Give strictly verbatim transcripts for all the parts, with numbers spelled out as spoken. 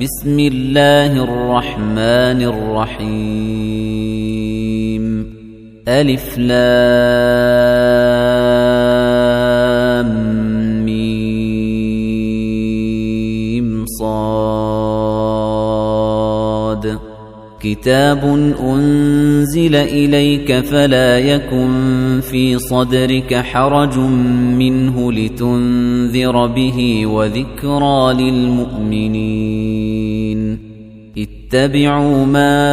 بسم الله الرحمن الرحيم ألف لام ميم صاد كتاب أنزل إليك فلا يكن في صدرك حرج منه لتنذر به وذكرى للمؤمنين اتبعوا ما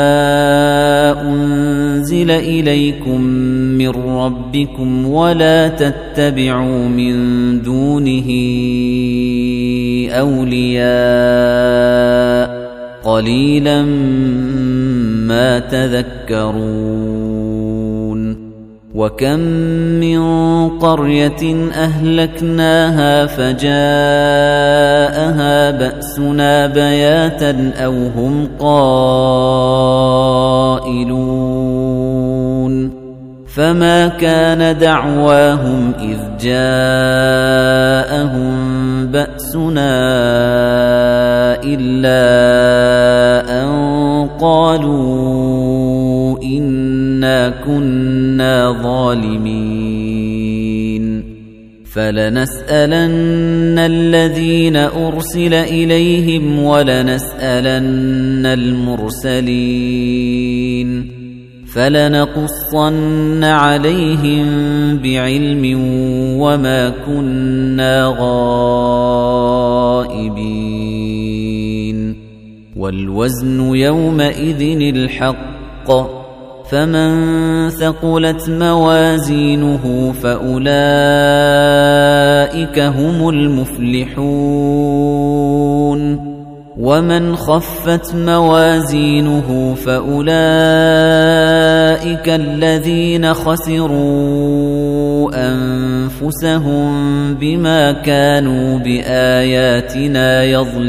أنزل إليكم من ربكم ولا تتبعوا من دونه أولياء قليلا ما تذكرون وكم من قرية أهلكناها فجاءها بأسنا بياتا أو هم قائلون فما كان دعواهم إذ جاءهم بأسنا إلا أن قالوا إنا كنا ظالمين فلنسألن الذين أرسل إليهم ولنسألن المرسلين فلنقصن عليهم بعلم وما كنا غائبين والوزن يومئذ الحق فمن ثقلت موازينه فأولئك هم المفلحون ومن خفت موازينه فأولئك الذين خسروا أنفسهم بما كانوا بآياتنا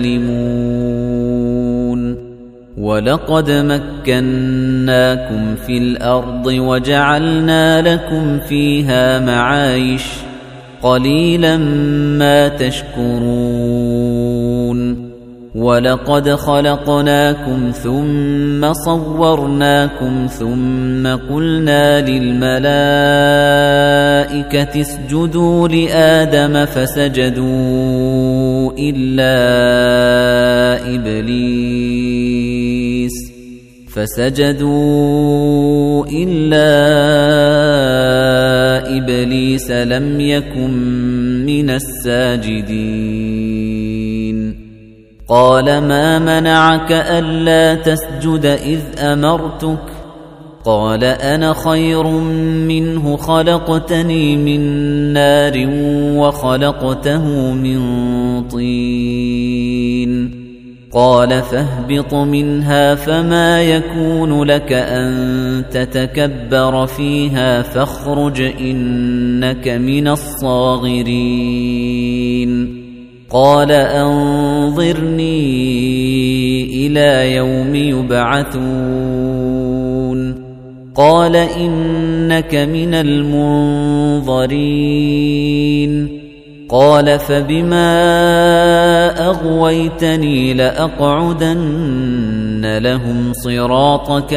يظلمون ولقد مكناكم في الأرض وجعلنا لكم فيها معايش قليلا ما تشكرون ولقد خلقناكم ثم صورناكم ثم قلنا للملائكة اسجدوا لآدم فسجدوا إلا إبليس فسجدوا إلا إبليس لم يكن من الساجدين قال ما منعك ألا تسجد إذ أمرتك قال أنا خير منه خلقتني من نار وخلقته من طين قال فاهبط منها فما يكون لك أن تتكبر فيها فاخرج إنك من الصاغرين قال أنظرني إلى يوم يبعثون قال إنك من المنظرين قال فبما أغويتني لأقعدن لهم صراطك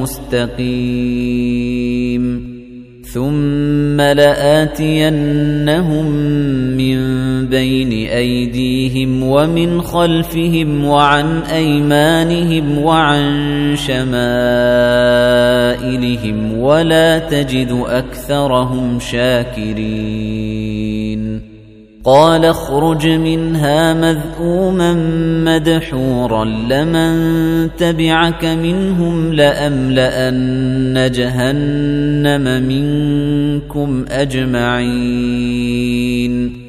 المستقيم ثم لآتينهم من بين أيديهم ومن خلفهم وعن أيمانهم وعن شمائلهم ولا تجد أكثرهم شاكرين قال اخرج منها مذءوما مدحورا لمن تبعك منهم لأملأن جهنم منكم أجمعين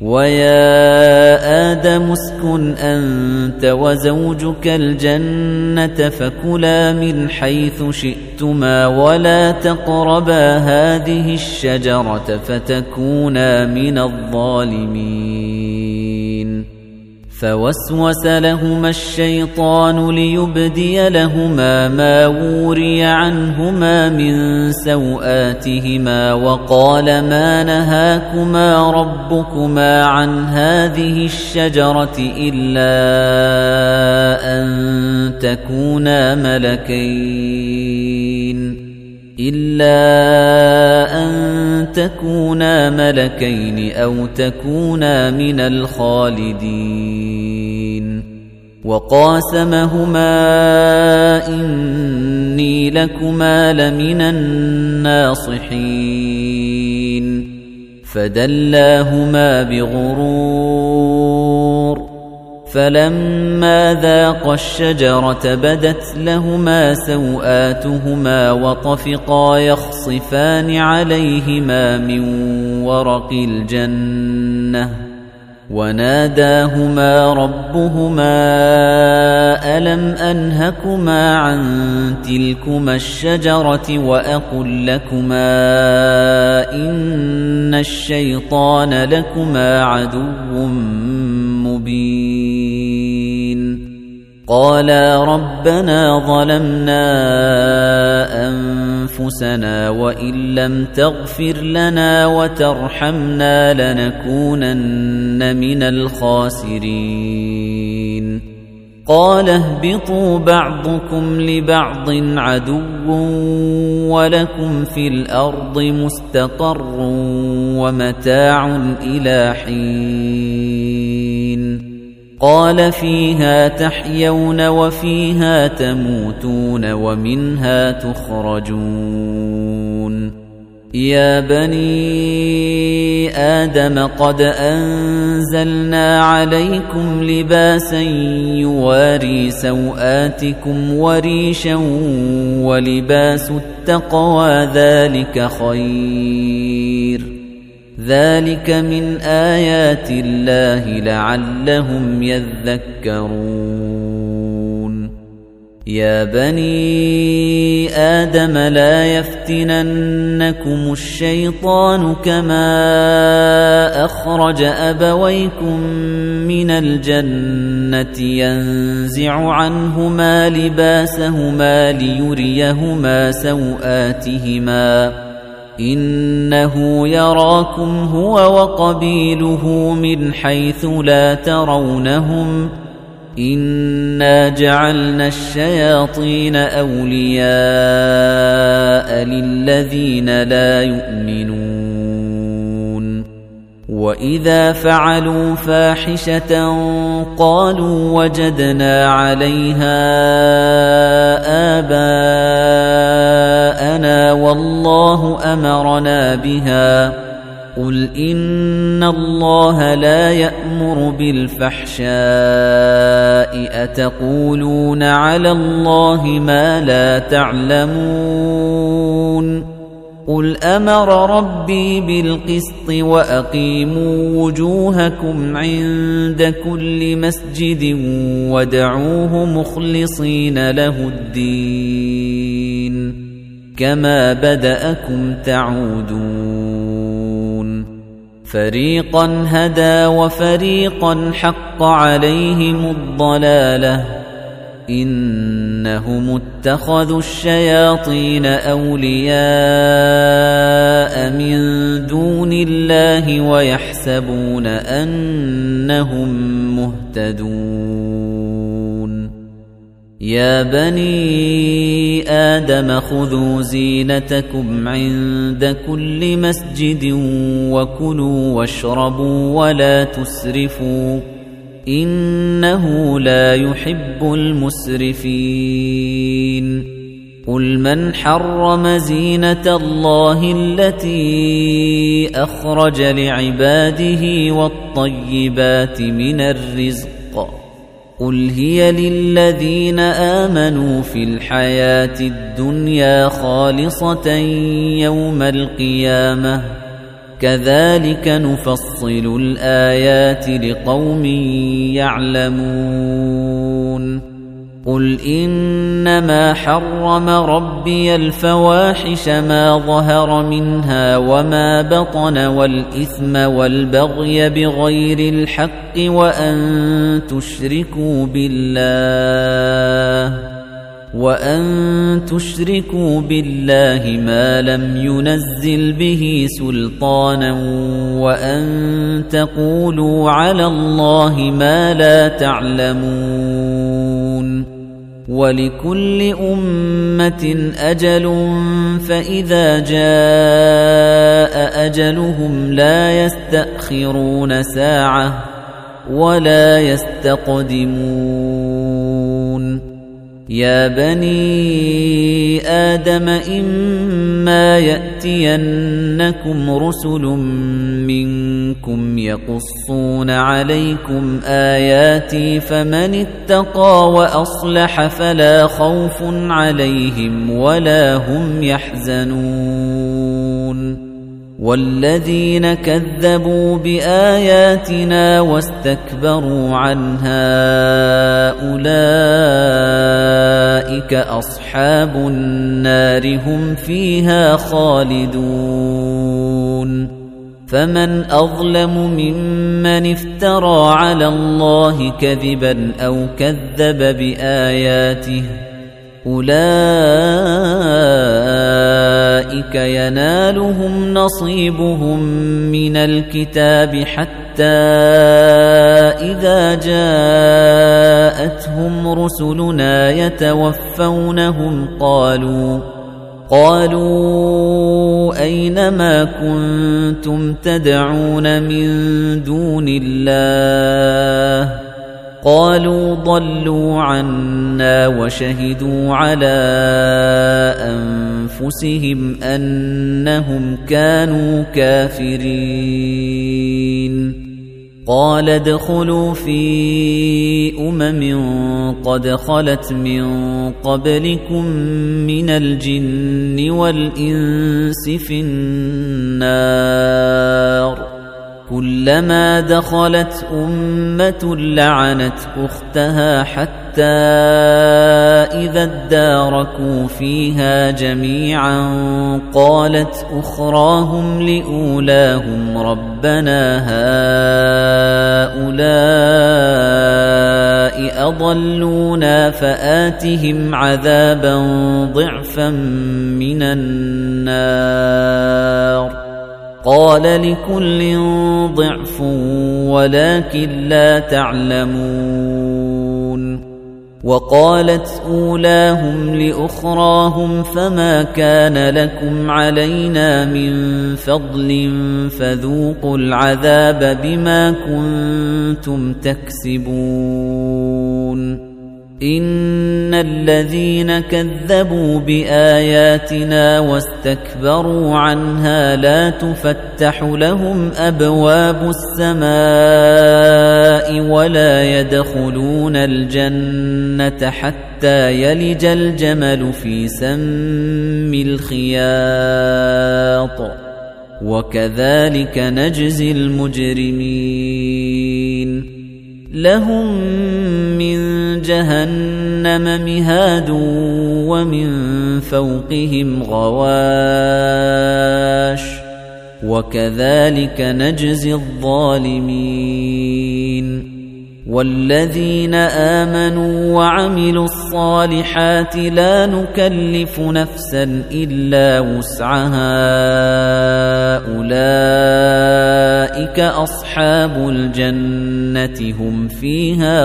ويا آدم اسكن أنت وزوجك الجنة فكلا من حيث شئتما ولا تقربا هذه الشجرة فتكونا من الظالمين فوسوس لهما الشيطان ليبدي لهما ما وري عنهما من سوآتهما وقال ما نهاكما ربكما عن هذه الشجرة إلا تكونا ملكين إلا أن تكونا ملكين أو تكونا من الخالدين وقاسمهما إني لكما لمن الناصحين فدلاهما بغرور فلما ذاقا الشجرة بدت لهما سوآتهما وطفقا يخصفان عليهما من ورق الجنة وناداهما ربهما ألم أنهكما عن تلكما الشجرة وأقل لكما إن الشيطان لكما عدو مبين قالا ربنا ظلمنا أنفسنا وإن لم تغفر لنا وترحمنا لنكونن من الخاسرين قال اهبطوا بعضكم لبعض عدو ولكم في الأرض مستقر ومتاع إلى حين قال فيها تحيون وفيها تموتون ومنها تخرجون يا بني آدم قد أنزلنا عليكم لباسا يواري سوآتكم وريشا ولباس التقوى ذلك خير ذلك من آيات الله لعلهم يذكرون يا بني آدم لا يفتننكم الشيطان كما أخرج أبويكم من الجنة ينزع عنهما لباسهما ليريهما سوآتهما إنه يراكم هو وقبيله من حيث لا ترونهم إنا جعلنا الشياطين أولياء للذين لا يؤمنون وإذا فعلوا فاحشة قالوا وجدنا عليها آباءنا والله أمرنا بها قل إن الله لا يأمر بالفحشاء أتقولون على الله ما لا تعلمون قل أمر ربي بالقسط وأقيموا وجوهكم عند كل مسجد وادعوه مخلصين له الدين كما بدأكم تعودون فريقا هدى وفريقا حق عليهم الضلالة إنهم اتخذوا الشياطين أولياء من دون الله ويحسبون أنهم مهتدون يا بني آدم خذوا زينتكم عند كل مسجد وكلوا واشربوا ولا تسرفوا إنه لا يحب المسرفين قل من حرم زينة الله التي أخرج لعباده والطيبات من الرزق قل هي للذين آمنوا في الحياة الدنيا خالصة يوم القيامة كذلك نفصل الآيات لقوم يعلمون قل إنما حرم ربي الفواحش ما ظهر منها وما بطن والإثم والبغي بغير الحق وأن تشركوا بالله وأن تشركوا بالله ما لم ينزل به سلطانا وأن تقولوا على الله ما لا تعلمون وَلِكُلِّ أُمَّةٍ أَجَلٌ فَإِذَا جَاءَ أَجَلُهُمْ لَا يَسْتَأْخِرُونَ سَاعَةً وَلَا يَسْتَقْدِمُونَ يَا بَنِي آدَمَ إِمَّا يَأْتِيَنَّكُمْ رُسُلٌ مِّنكُمْ يَقُصُّونَ عَلَيْكُمْ آيَاتِي فَمَنِ اتَّقَى وَأَصْلَحَ فَلَا خَوْفٌ عَلَيْهِمْ وَلَا هُمْ يَحْزَنُونَ وَالَّذِينَ كَذَّبُوا بِآيَاتِنَا وَاسْتَكْبَرُوا عَنْهَا أُولَئِكَ أَصْحَابُ النَّارِ هُمْ فِيهَا خَالِدُونَ فَمَنْ أَظْلَمُ مِمَّنِ افْتَرَى عَلَى اللَّهِ كَذِبًا أَوْ كَذَّبَ بِآيَاتِهِ أُولَئِكَ يَنَالُهُمْ نَصِيبُهُم مِّنَ الْكِتَابِ حَتَّى إِذَا جَاءَتْهُمْ رُسُلُنَا يَتَوَفَّوْنَهُمْ قَالُوا قَالُوا أَيْنَ مَا كُنتُمْ تَدْعُونَ مِن دُونِ اللَّهِ قالوا ضلوا عنا وشهدوا على أنفسهم أنهم كانوا كافرين قال ادخلوا في أمم قد خلت من قبلكم من الجن والإنس في النار كلما دخلت أمة لعنت أختها حتى إذا اداركوا فيها جميعا قالت أخراهم لأولاهم ربنا هؤلاء أضلونا فآتهم عذابا ضعفا من النار قال لكل ضعف ولكن لا تعلمون وقالت أولاهم لأخراهم فما كان لكم علينا من فضل فذوقوا العذاب بما كنتم تكسبون إن الذين كذبوا بآياتنا واستكبروا عنها لا تفتح لهم أبواب السماء ولا يدخلون الجنة حتى يلج الجمل في سم الخياط وكذلك نجزي المجرمين لهم من جهنم مهاد ومن فوقهم غواش وكذلك نجزي الظالمين والذين آمنوا وعملوا الصالحات لا نكلف نفسا إلا وسعها أولئك أصحاب الجنة هم فيها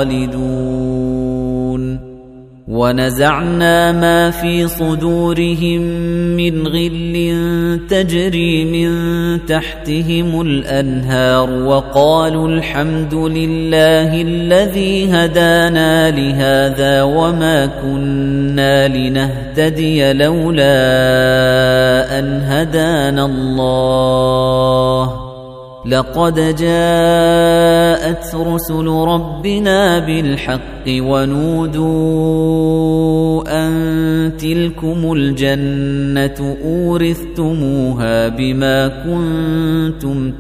خالدون ونزعنا ما في صدورهم من غل تجري من تحتهم الأنهار وقالوا الحمد لله الذي هدانا لهذا وما كنا لنهتدي لولا أن هدانا الله لقد جاءت رسل ربنا بالحق ونودوا أن تلكم الجنة أورثتموها بما كنتم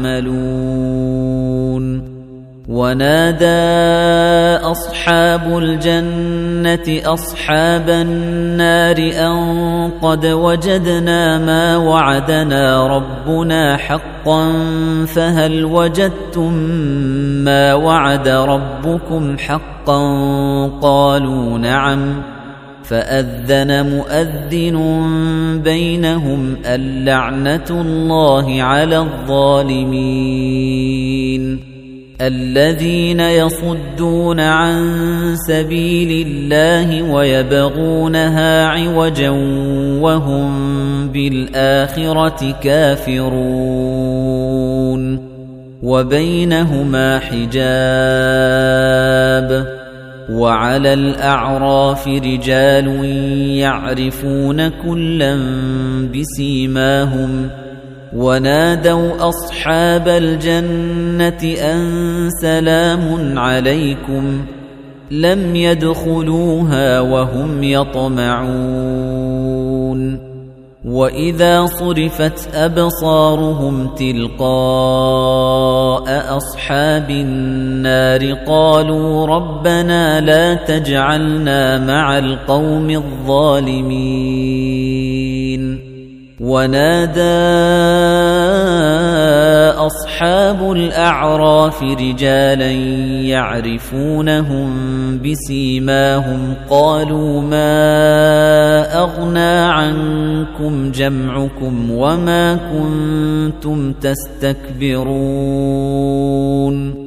تعملون ونادى أصحاب الجنة أصحاب النار أن قد وجدنا ما وعدنا ربنا حقا فهل وجدتم ما وعد ربكم حقا قالوا نعم فأذن مؤذن بينهم اللعنة الله على الظالمين الذين يصدون عن سبيل الله ويبغونها عوجا وهم بالآخرة كافرون وبينهما حجاب وعلى الأعراف رجال يعرفون كلا بسيماهم ونادوا أصحاب الجنة أن سلام عليكم لم يدخلوها وهم يطمعون وإذا صرفت أبصارهم تلقاء أصحاب النار قالوا ربنا لا تجعلنا مع القوم الظالمين ونادى أصحاب الأعراف رجالا يعرفونهم بسيماهم قالوا ما أغنى عنكم جمعكم وما كنتم تستكبرون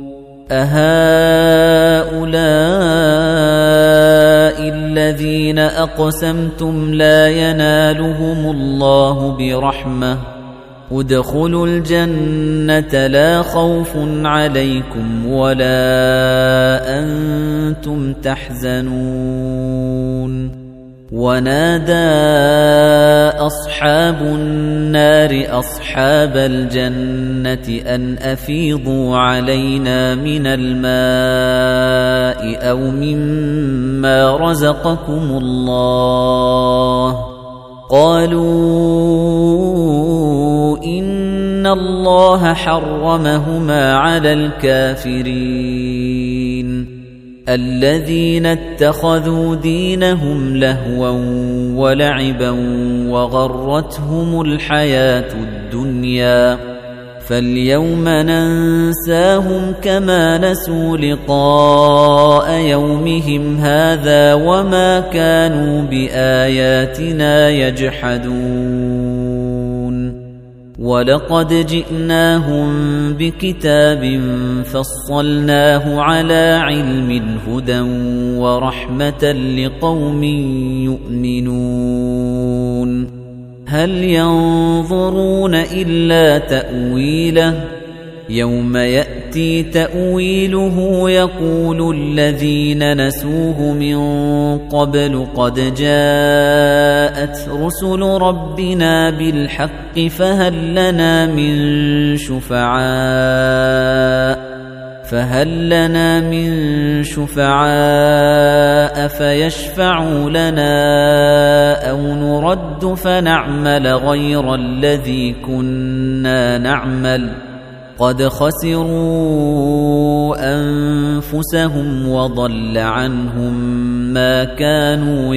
أهؤلاء الذين أقسمتم لا ينالهم الله برحمة ادخلوا الجنة لا خوف عليكم ولا أنتم تحزنون ونادى أصحاب النار أصحاب الجنة أن أفيضوا علينا من الماء أو مما رزقكم الله قالوا إن الله حرمهما على الكافرين الذين اتخذوا دينهم لهوا ولعبا وغرتهم الحياة الدنيا فاليوم ننساهم كما نسوا لقاء يومهم هذا وما كانوا بآياتنا يجحدون ولقد جئناهم بكتاب فصلناه على علم هدى ورحمة لقوم يؤمنون هل ينظرون إلا تأويله يوم يأتي تأويله يقول الذين نسوه من قبل قد جاءت رسل ربنا بالحق فهل لنا من شفعاء فهل لنا من شفعاء فيشفعوا لنا أو نرد فنعمل غير الذي كنا نعمل قد خسروا أنفسهم وضل عنهم ما كانوا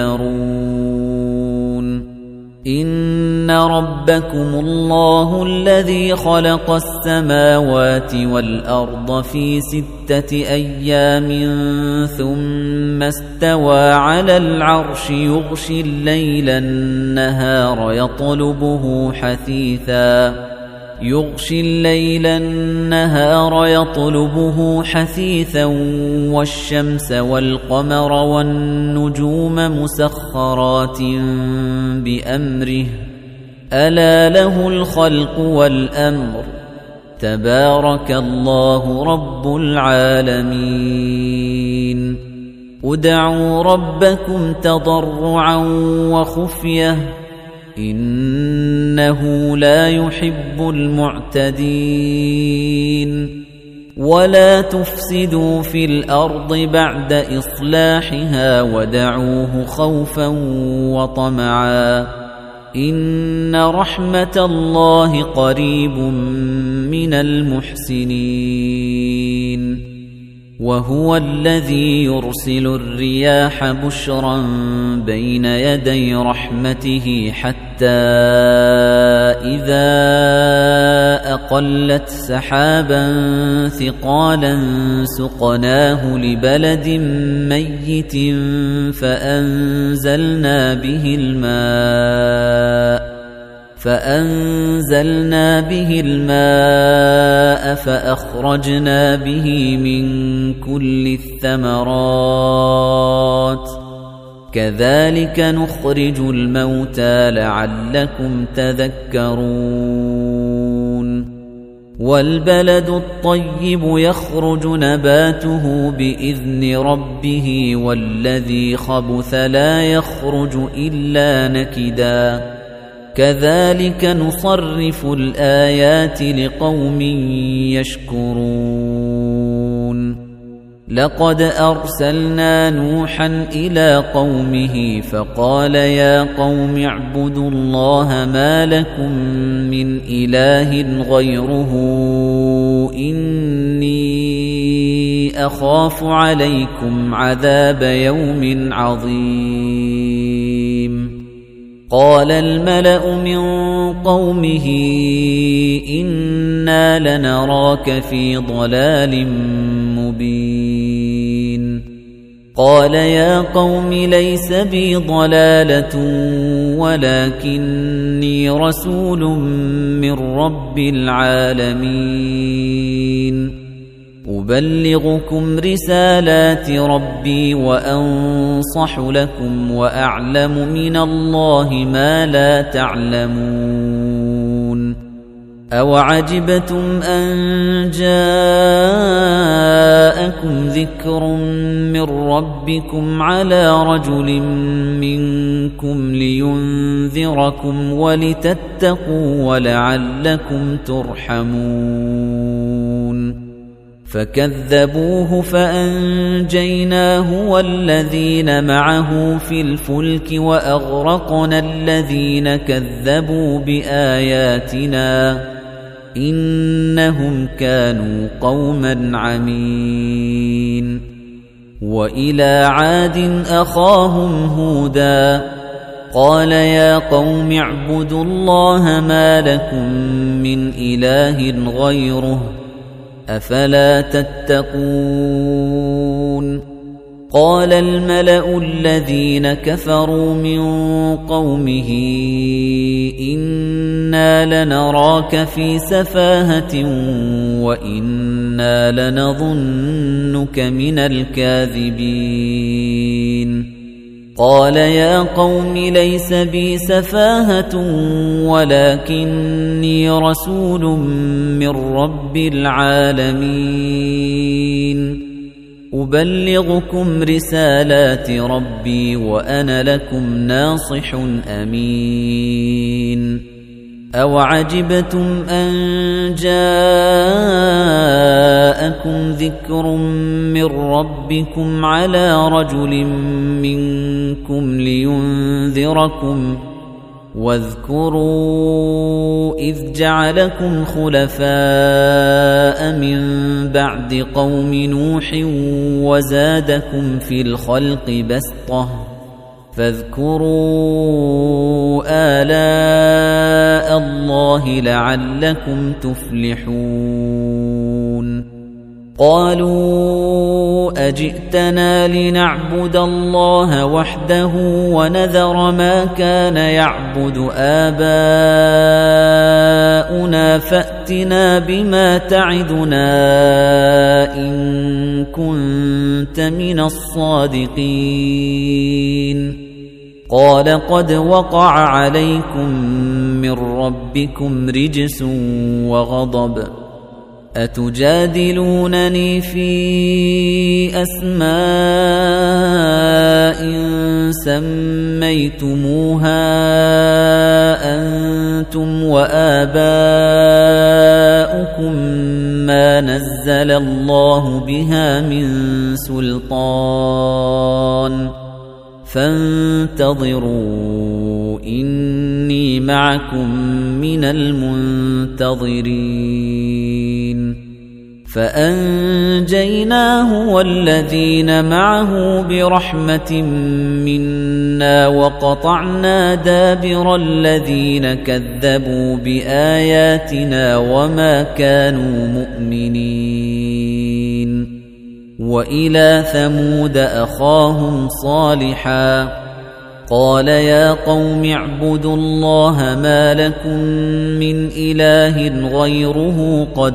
يفترون إن ربكم الله الذي خلق السماوات والأرض في ستة أيام ثم استوى على العرش يغشي الليل النهار يطلبه حثيثا يغشي الليل النهار يطلبه حثيثا والشمس والقمر والنجوم مسخرات بأمره ألا له الخلق والأمر تبارك الله رب العالمين ادعوا ربكم تضرعا وخفية إنه لا يحب المعتدين ولا تفسدوا في الأرض بعد إصلاحها ودعوه خوفا وطمعا إن رحمة الله قريب من المحسنين وهو الذي يرسل الرياح بشرا بين يدي رحمته حتى إذا أقلت سحابا ثقالا سقناه لبلد ميت فأنزلنا به الماء فأنزلنا به الماء فأخرجنا به من كل الثمرات كذلك نخرج الموتى لعلكم تذكرون والبلد الطيب يخرج نباته بإذن ربه والذي خبث لا يخرج إلا نكدا كذلك نصرف الآيات لقوم يشكرون لقد أرسلنا نوحا إلى قومه فقال يا قوم اعبدوا الله ما لكم من إله غيره إني أخاف عليكم عذاب يوم عظيم قال الملأ من قومه إنا لنراك في ضلال مبين قال يا قوم ليس بي ضلالة ولكني رسول من رب العالمين أبلغكم رسالات ربي وأنصح لكم وأعلم من الله ما لا تعلمون أوعجبتم أن جاءكم ذكر من ربكم على رجل منكم لينذركم ولتتقوا ولعلكم ترحمون فكذبوه فأنجيناه والذين معه في الفلك وأغرقنا الذين كذبوا بآياتنا إنهم كانوا قوما عمين وإلى عاد أخاهم هودا قال يا قوم اعبدوا الله ما لكم من إله غيره أفلا تتقون قال الملأ الذين كفروا من قومه إنا لنراك في سفاهة وإنا لنظنك من الكاذبين قال يا قوم ليس بي سفاهة ولكني رسول من رب العالمين أبلغكم رسالات ربي وأنا لكم ناصح أمين أوعجبتم أن جاءكم ذكر من ربكم على رجل منكم لينذركم واذكروا إذ جعلكم خلفاء من بعد قوم نوح وزادكم في الخلق بسطة فاذكروا آلاء الله لعلكم تفلحون قالوا أجئتنا لنعبد الله وحده ونذر ما كان يعبد آباؤنا فأتنا بما تعدنا إن كنت من الصادقين قال قد وقع عليكم من ربكم رجس وغضب أتجادلونني في أسماء سميتموها أنتم وآباؤكم ما نزل الله بها من سلطان فانتظروا إني معكم من المنتظرين فأنجيناه والذين معه برحمة منا وقطعنا دابر الذين كذبوا بآياتنا وما كانوا مؤمنين وإلى ثمود أخاهم صالحا قال يا قوم اعبدوا الله ما لكم من إله غيره قد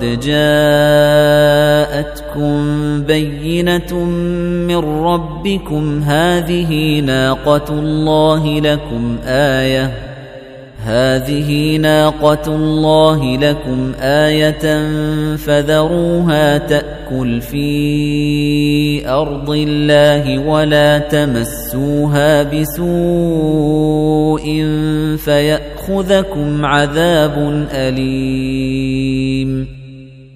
جاءتكم بينة من ربكم هذه ناقة الله لكم آية هذه ناقة الله لكم آية فذروها تأكل في أرض الله ولا تمسوها بسوء فيأخذكم عذاب أليم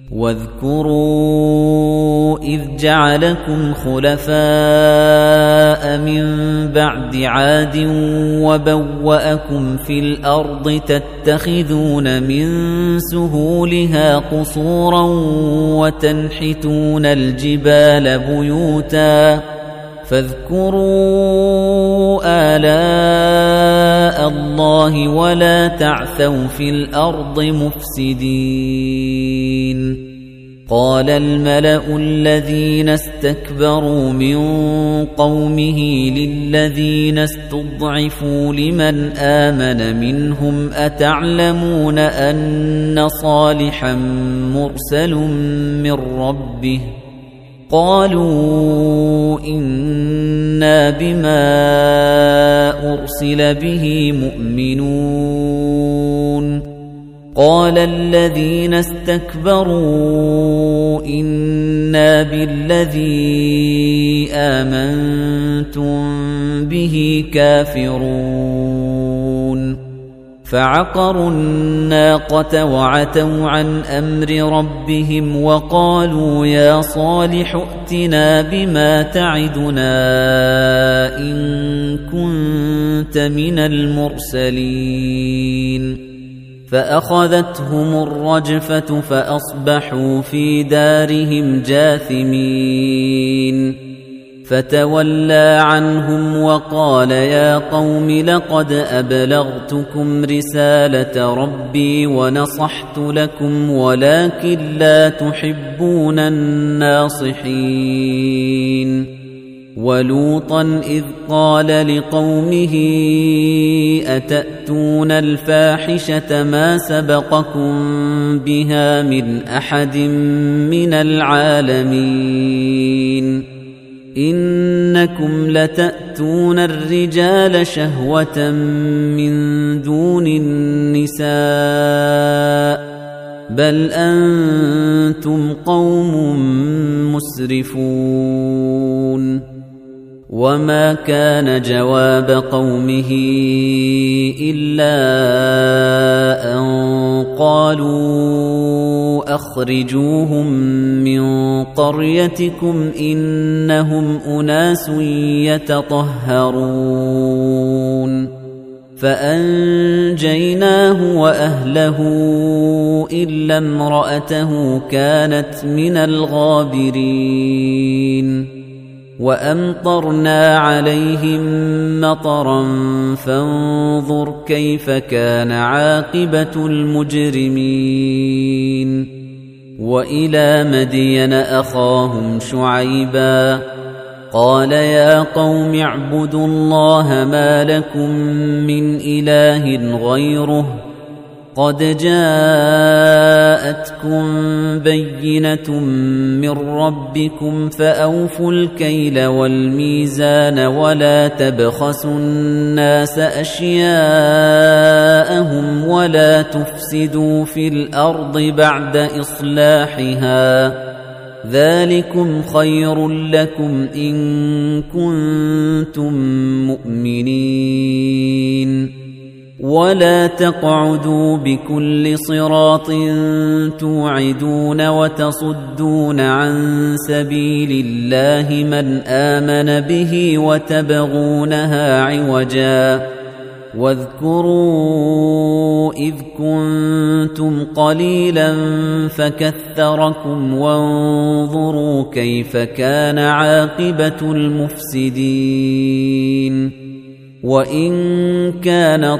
واذكروا إذ جعلكم خلفاء من بعد عاد وبوأكم في الأرض تتخذون من سهولها قصورا وتنحتون الجبال بيوتا فاذكروا آلاء الله ولا تعثوا في الأرض مفسدين قال الملأ الذين استكبروا من قومه للذين استضعفوا لمن آمن منهم أتعلمون أن صالحا مرسل من ربه قالوا إنا بما أرسل به مؤمنون قال الذين استكبروا إنا بالذي آمنتم به كافرون فعقروا الناقة وعتوا عن أمر ربهم وقالوا يا صالح ائتنا بما تعدنا إن كنت من المرسلين فأخذتهم الرجفة فأصبحوا في دارهم جاثمين فتولى عنهم وقال يا قوم لقد أبلغتكم رسالة ربي ونصحت لكم ولكن لا تحبون الناصحين ولوطا إذ قال لقومه أتأتون الفاحشة ما سبقكم بها من أحد من العالمين إنكم لتأتون الرجال شهوة من دون النساء بل أنتم قوم مسرفون وما كان جواب قومه إلا أن قالوا أخرجوهم من قريتكم إنهم أناس يتطهرون فأنجيناه وأهله إلا امرأته كانت من الغابرين وأمطرنا عليهم مطرا فانظر كيف كان عاقبة المجرمين وإلى مدين أخاهم شعيبا قال يا قوم اعبدوا الله ما لكم من إله غيره قد جاءتكم بينة من ربكم فأوفوا الكيل والميزان ولا تبخسوا الناس أشياءهم ولا تفسدوا في الأرض بعد إصلاحها ذلكم خير لكم إن كنتم مؤمنين ولا تقعدوا بكل صراط توعدون وتصدون عن سبيل الله من آمن به وتبغونها عوجا واذكروا إذ كنتم قليلا فكثركم وانظروا كيف كان عاقبة المفسدين وإن كان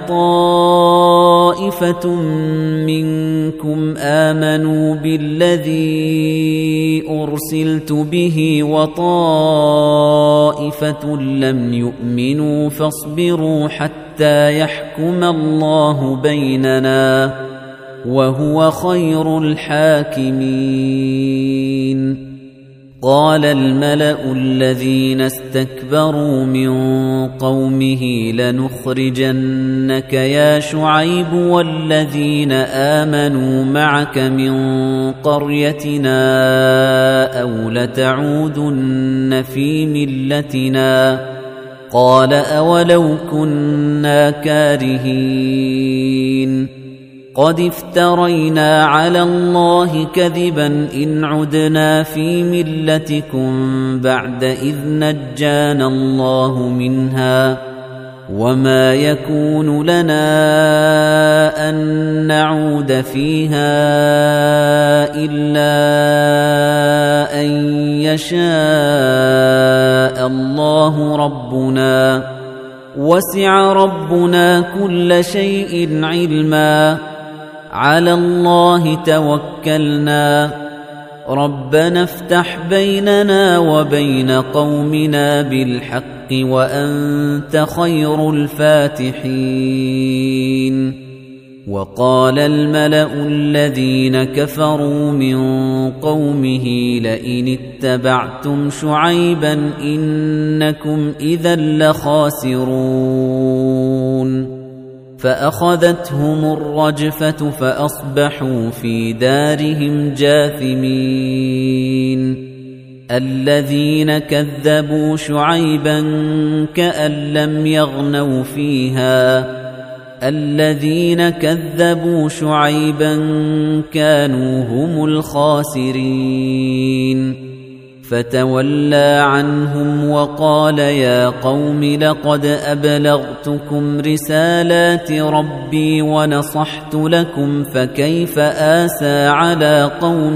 طائفة منكم آمنوا بالذي أرسلت به وطائفة لم يؤمنوا فاصبروا حتى يحكم الله بيننا وهو خير الحاكمين. قال الملأ الذين استكبروا من قومه لنخرجنك يا شعيب والذين آمنوا معك من قريتنا أو لتعودن في ملتنا قال أولو كنا كارهين قد افترينا على الله كذبا إن عدنا في ملتكم بعد إذ نجانا الله منها وما يكون لنا أن نعود فيها إلا أن يشاء الله ربنا وسع ربنا كل شيء علما على الله توكلنا ربنا افتح بيننا وبين قومنا بالحق وأنت خير الفاتحين. وقال الملأ الذين كفروا من قومه لئن اتبعتم شعيبا إنكم إذا لخاسرون فأخذتهم الرجفة فأصبحوا في دارهم جاثمين. الذين كذبوا شعيبا كأن لم يغنوا فيها الذين كذبوا شعيبا كانوا هم الخاسرين. فتولى عنهم وقال يا قوم لقد أبلغتكم رسالات ربي ونصحت لكم فكيف آسى على قوم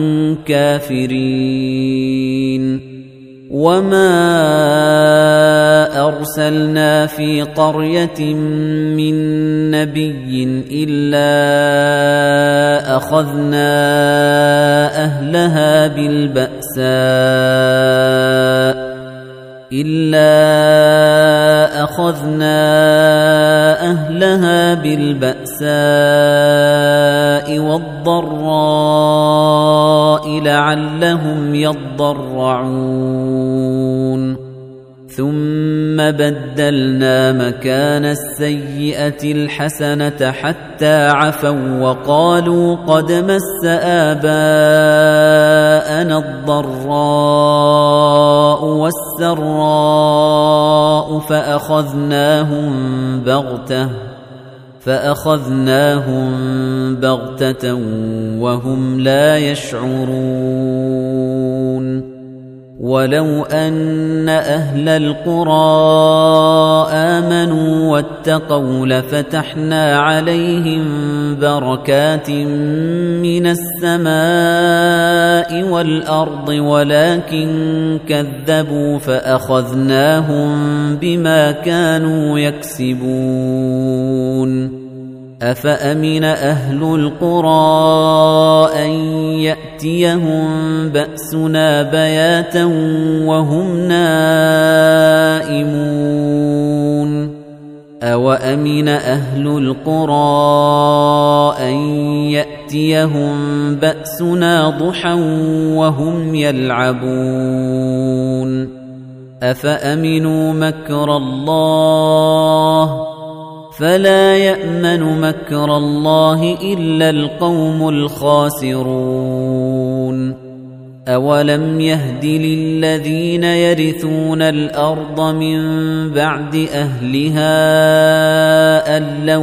كافرين. وما أرسلنا في قرية من نبي إلا أخذنا أهلها بالبأساء إلا أخذنا أهلها بالبأساء والضراء لعلهم يضرعون. ثم بدلنا مكان السيئة الحسنة حتى عفوا وقالوا قد مس آباءنا الضراء والسراء فأخذناهم بغتة فأخذناهم بغتة وهم لا يشعرون. ولو أن أهل القرى آمنوا واتقوا لفتحنا عليهم بركات من السماء والأرض ولكن كذبوا فأخذناهم بما كانوا يكسبون. أفأمن أهل القرى أن يأتيهم بأسنا بياتا وهم نائمون أوأمن أهل القرى أن يأتيهم بأسنا ضحى وهم يلعبون أفأمنوا مكر الله فلا يأمن مكر الله إلا القوم الخاسرون. أولم يهد للذين يرثون الأرض من بعد أهلها أن لو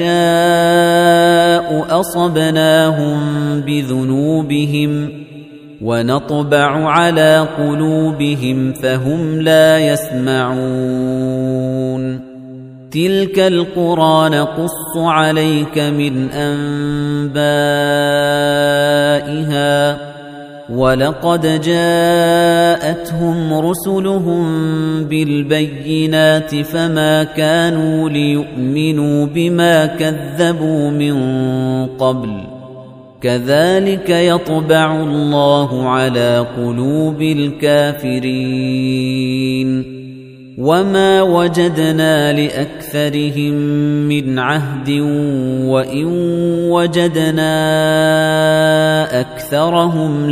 نشاء أصبناهم بذنوبهم ونطبع على قلوبهم فهم لا يسمعون. تلك القرى نقص عليك من أنبائها ولقد جاءتهم رسلهم بالبينات فما كانوا ليؤمنوا بما كذبوا من قبل كذلك يطبع الله على قلوب الكافرين وما وجدنا لأكثرهم من عهد وإن وجدنا أكثرهم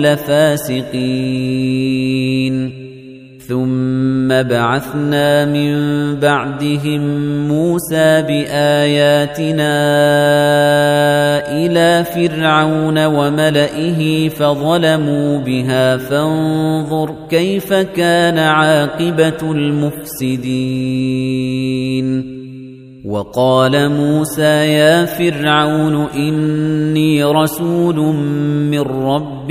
لفاسقين ثم بعثنا من بعدهم موسى بآياتنا إلى فرعون وملئه فظلموا بها فانظر كيف كان عاقبة المفسدين وقال موسى يا فرعون إني رسول من رب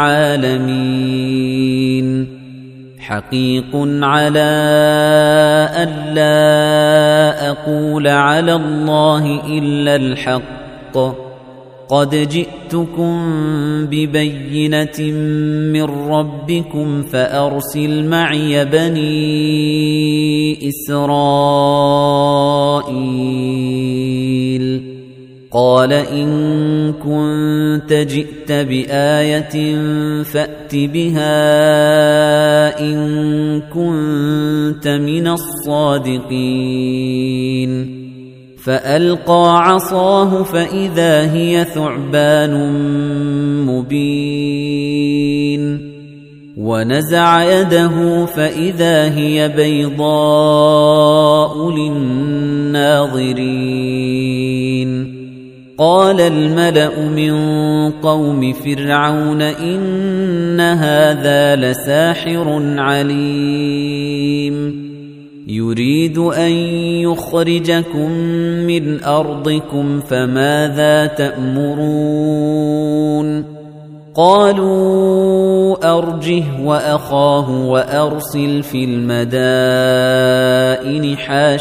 العالمين حقيق على ألا أقول على الله إلا الحق قد جئتكم ببينة من ربكم فأرسل معي بني إسرائيل قال إن كنت جئت بآية فأت بها إن كنت من الصادقين فألقى عصاه فإذا هي ثعبان مبين ونزع يده فإذا هي بيضاء للناظرين قال الملأ من قوم فرعون إن هذا لساحر عليم يريد أن يخرجكم من أرضكم فماذا تأمرون قالوا أرجه وأخاه وأرسل في المدائن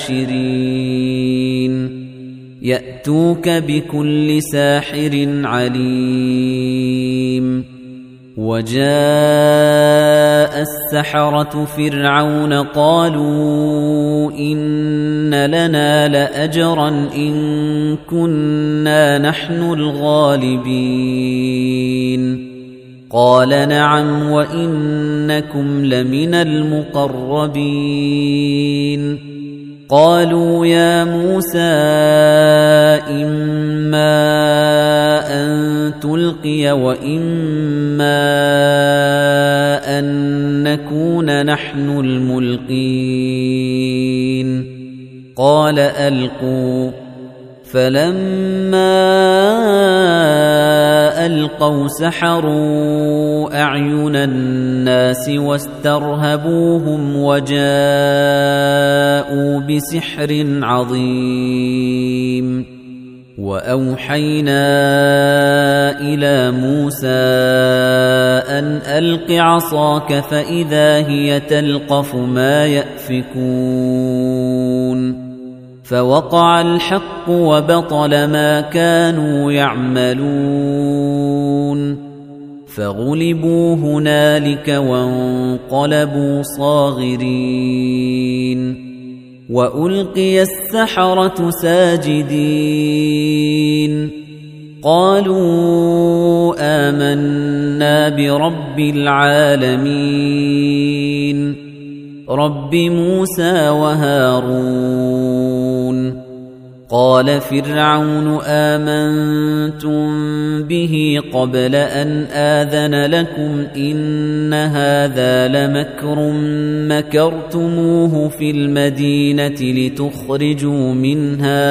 حاشرين يأتوك بكل ساحر عليم وجاء السحرة فرعون قالوا إن لنا لأجرا إن كنا نحن الغالبين قال نعم وإنكم لمن المقربين قالوا يا موسى إما أن تلقي وإما أن نكون نحن الملقين قال ألقوا فلما ألقوا سحروا أعين الناس واسترهبوهم وجاءوا بسحر عظيم وأوحينا إلى موسى أن ألق عصاك فإذا هي تلقف ما يأفكون فوقع الحق وبطل ما كانوا يعملون فغلبوا هنالك وانقلبوا صاغرين وألقي السحرة ساجدين قالوا آمنا برب العالمين رب موسى وهارون قال فرعون آمنتم به قبل أن آذن لكم إن هذا لمكر مكرتموه في المدينة لتخرجوا منها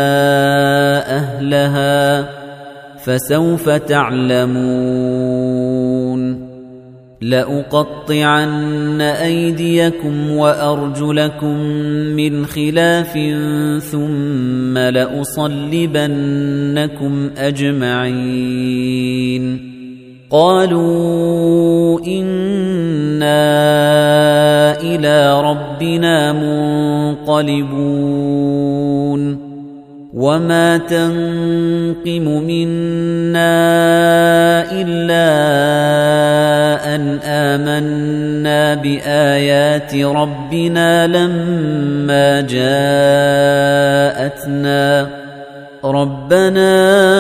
أهلها فسوف تعلمون لأقطعن أيديكم وأرجلكم من خلاف ثم لأصلبنكم أجمعين قالوا إنا إلى ربنا منقلبون وما تنقم منا إلا أن آمنا بآيات ربنا لما جاءتنا رَبَّنَا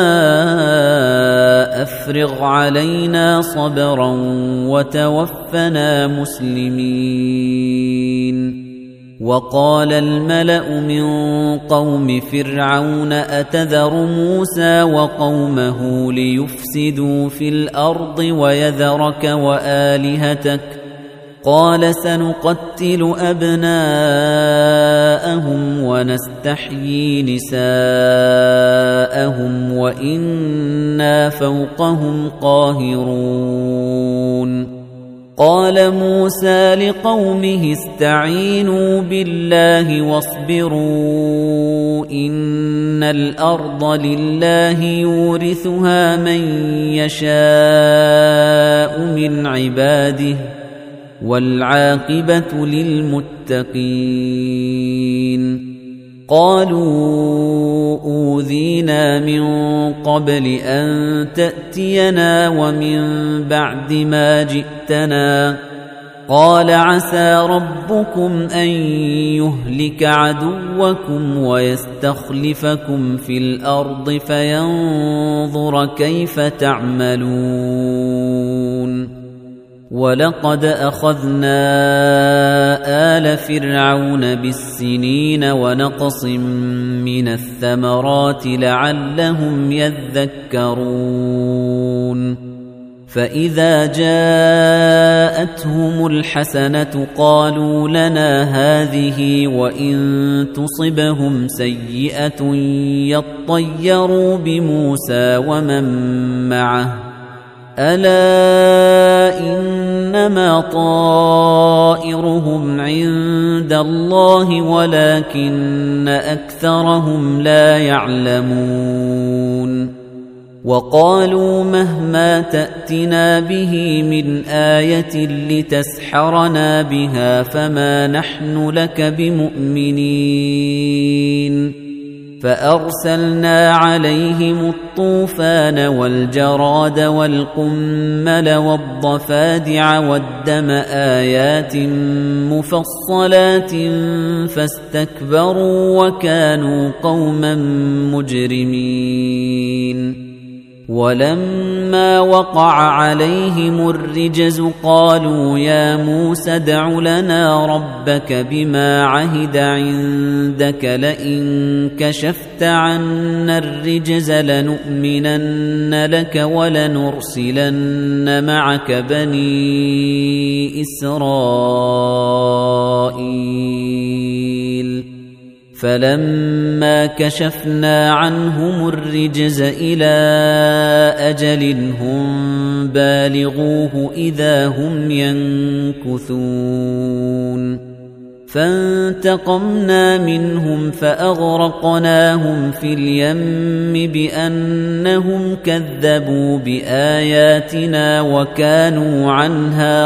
أَفْرِغْ عَلَيْنَا صَبْرًا وَتَوَفَّنَا مُسْلِمِينَ وَقَالَ الْمَلَأُ مِنْ قَوْمِ فِرْعَوْنَ أَتَذَرُ مُوسَى وَقَوْمَهُ لِيُفْسِدُوا فِي الْأَرْضِ وَيَذَرَكَ وَآلِهَتَكَ قَالَ سَنُقَتِّلُ أَبْنَاءَهُمْ وَنَسْتَحْيِي نِسَاءَهُمْ وَإِنَّا فَوْقَهُمْ قَاهِرُونَ قال موسى لقومه استعينوا بالله واصبروا إن الأرض لله يورثها من يشاء من عباده والعاقبة للمتقين قالوا أوذينا من قبل أن تأتينا ومن بعد ما جئتنا قال عسى ربكم أن يهلك عدوكم ويستخلفكم في الأرض فينظر كيف تعملون وَلَقَدْ أَخَذْنَا آلَ فِرْعَوْنَ بِالسِّنِينَ وَنَقْصٍ مِّنَ الثَّمَرَاتِ لَعَلَّهُمْ يَذَّكَّرُونَ فَإِذَا جَاءَتْهُمُ الْحَسَنَةُ قَالُوا لَنَا هَٰذِهِ وَإِن تُصِبْهُمْ سَيِّئَةٌ يَطَّيَّرُوا بِمُوسَى وَمَن مَّعَهُ أَلَا إِنَّمَا طَائِرُهُمْ عِندَ اللَّهِ وَلَكِنَّ أَكْثَرَهُمْ لَا يَعْلَمُونَ وَقَالُوا مَهْمَا تَأْتِنَا بِهِ مِنْ آيَةٍ لِتَسْحَرَنَا بِهَا فَمَا نَحْنُ لَكَ بِمُؤْمِنِينَ فَأَرْسَلْنَا عَلَيْهِمُ الطُّوفَانَ وَالْجَرَادَ وَالْقُمَّلَ وَالضَّفَادِعَ وَالدَّمَ آيَاتٍ مُفَصَّلَاتٍ فَاسْتَكْبَرُوا وَكَانُوا قَوْمًا مُجْرِمِينَ وَلَمَّا وَقَعَ عَلَيْهِمُ الرِّجْزُ قَالُوا يَا مُوسَى ادْعُ لَنَا رَبَّكَ بِمَا عَهِدَ عِندَكَ لَئِن كَشَفْتَ عَنَّا الرِّجْزَ لَنُؤْمِنَنَّ لَكَ وَلَنُرْسِلَنَّ مَعَكَ بَنِي إِسْرَائِيلَ فَلَمَّا كَشَفْنَا عَنْهُمُ الرِّجْزَ إِلَى أَجَلٍ هُمْ بَالِغُوهُ إِذَا هُمْ يَنكُثُونَ فَانتَقَمْنَا مِنْهُمْ فَأَغْرَقْنَاهُمْ فِي الْيَمِّ بِأَنَّهُمْ كَذَّبُوا بِآيَاتِنَا وَكَانُوا عَنْهَا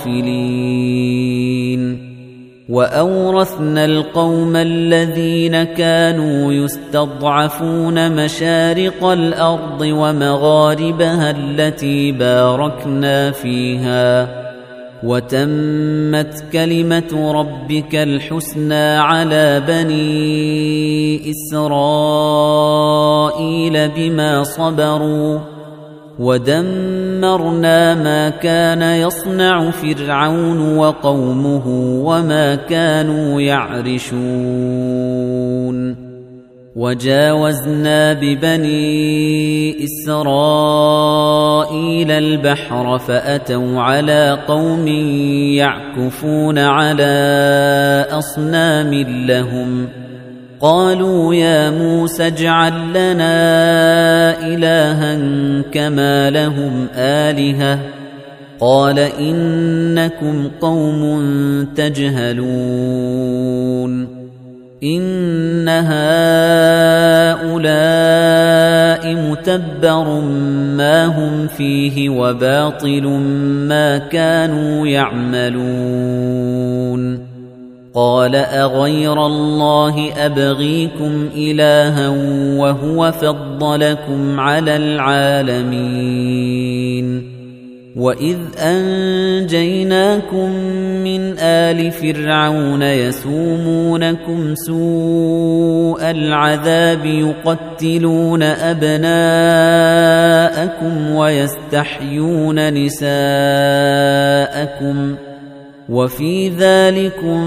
غَافِلِينَ وَأَوْرَثْنَا الْقَوْمَ الَّذِينَ كَانُوا يُسْتَضْعَفُونَ مَشَارِقَ الْأَرْضِ وَمَغَارِبَهَا الَّتِي بَارَكْنَا فِيهَا وَتَمَّتْ كَلِمَةُ رَبِّكَ الْحُسْنَى عَلَى بَنِي إِسْرَائِيلَ بِمَا صَبَرُوا وَدَمَّرْنَا مَا كَانَ يَصْنَعُ فِرْعَوْنُ وَقَوْمُهُ وَمَا كَانُوا يَعْرِشُونَ وَجَاوَزْنَا بِبَنِي إِسْرَائِيلَ الْبَحْرَ فَأَتَوْا عَلَى قَوْمٍ يَعْكُفُونَ عَلَى أَصْنَامٍ لَهُمْ قالوا يا موسى اجعل لنا إلها كما لهم آلهة قال إنكم قوم تجهلون إن هؤلاء متبر ما هم فيه وباطل ما كانوا يعملون قال أغير الله أبغيكم إلها وهو فضلكم على العالمين وَإِذْ أَنْجَيْنَاكُمْ مِنْ آلِ فِرْعَوْنَ يَسُومُونَكُمْ سُوءَ الْعَذَابِ يُقَتِّلُونَ أَبْنَاءَكُمْ وَيَسْتَحْيُونَ نِسَاءَكُمْ وَفِي ذَلِكُمْ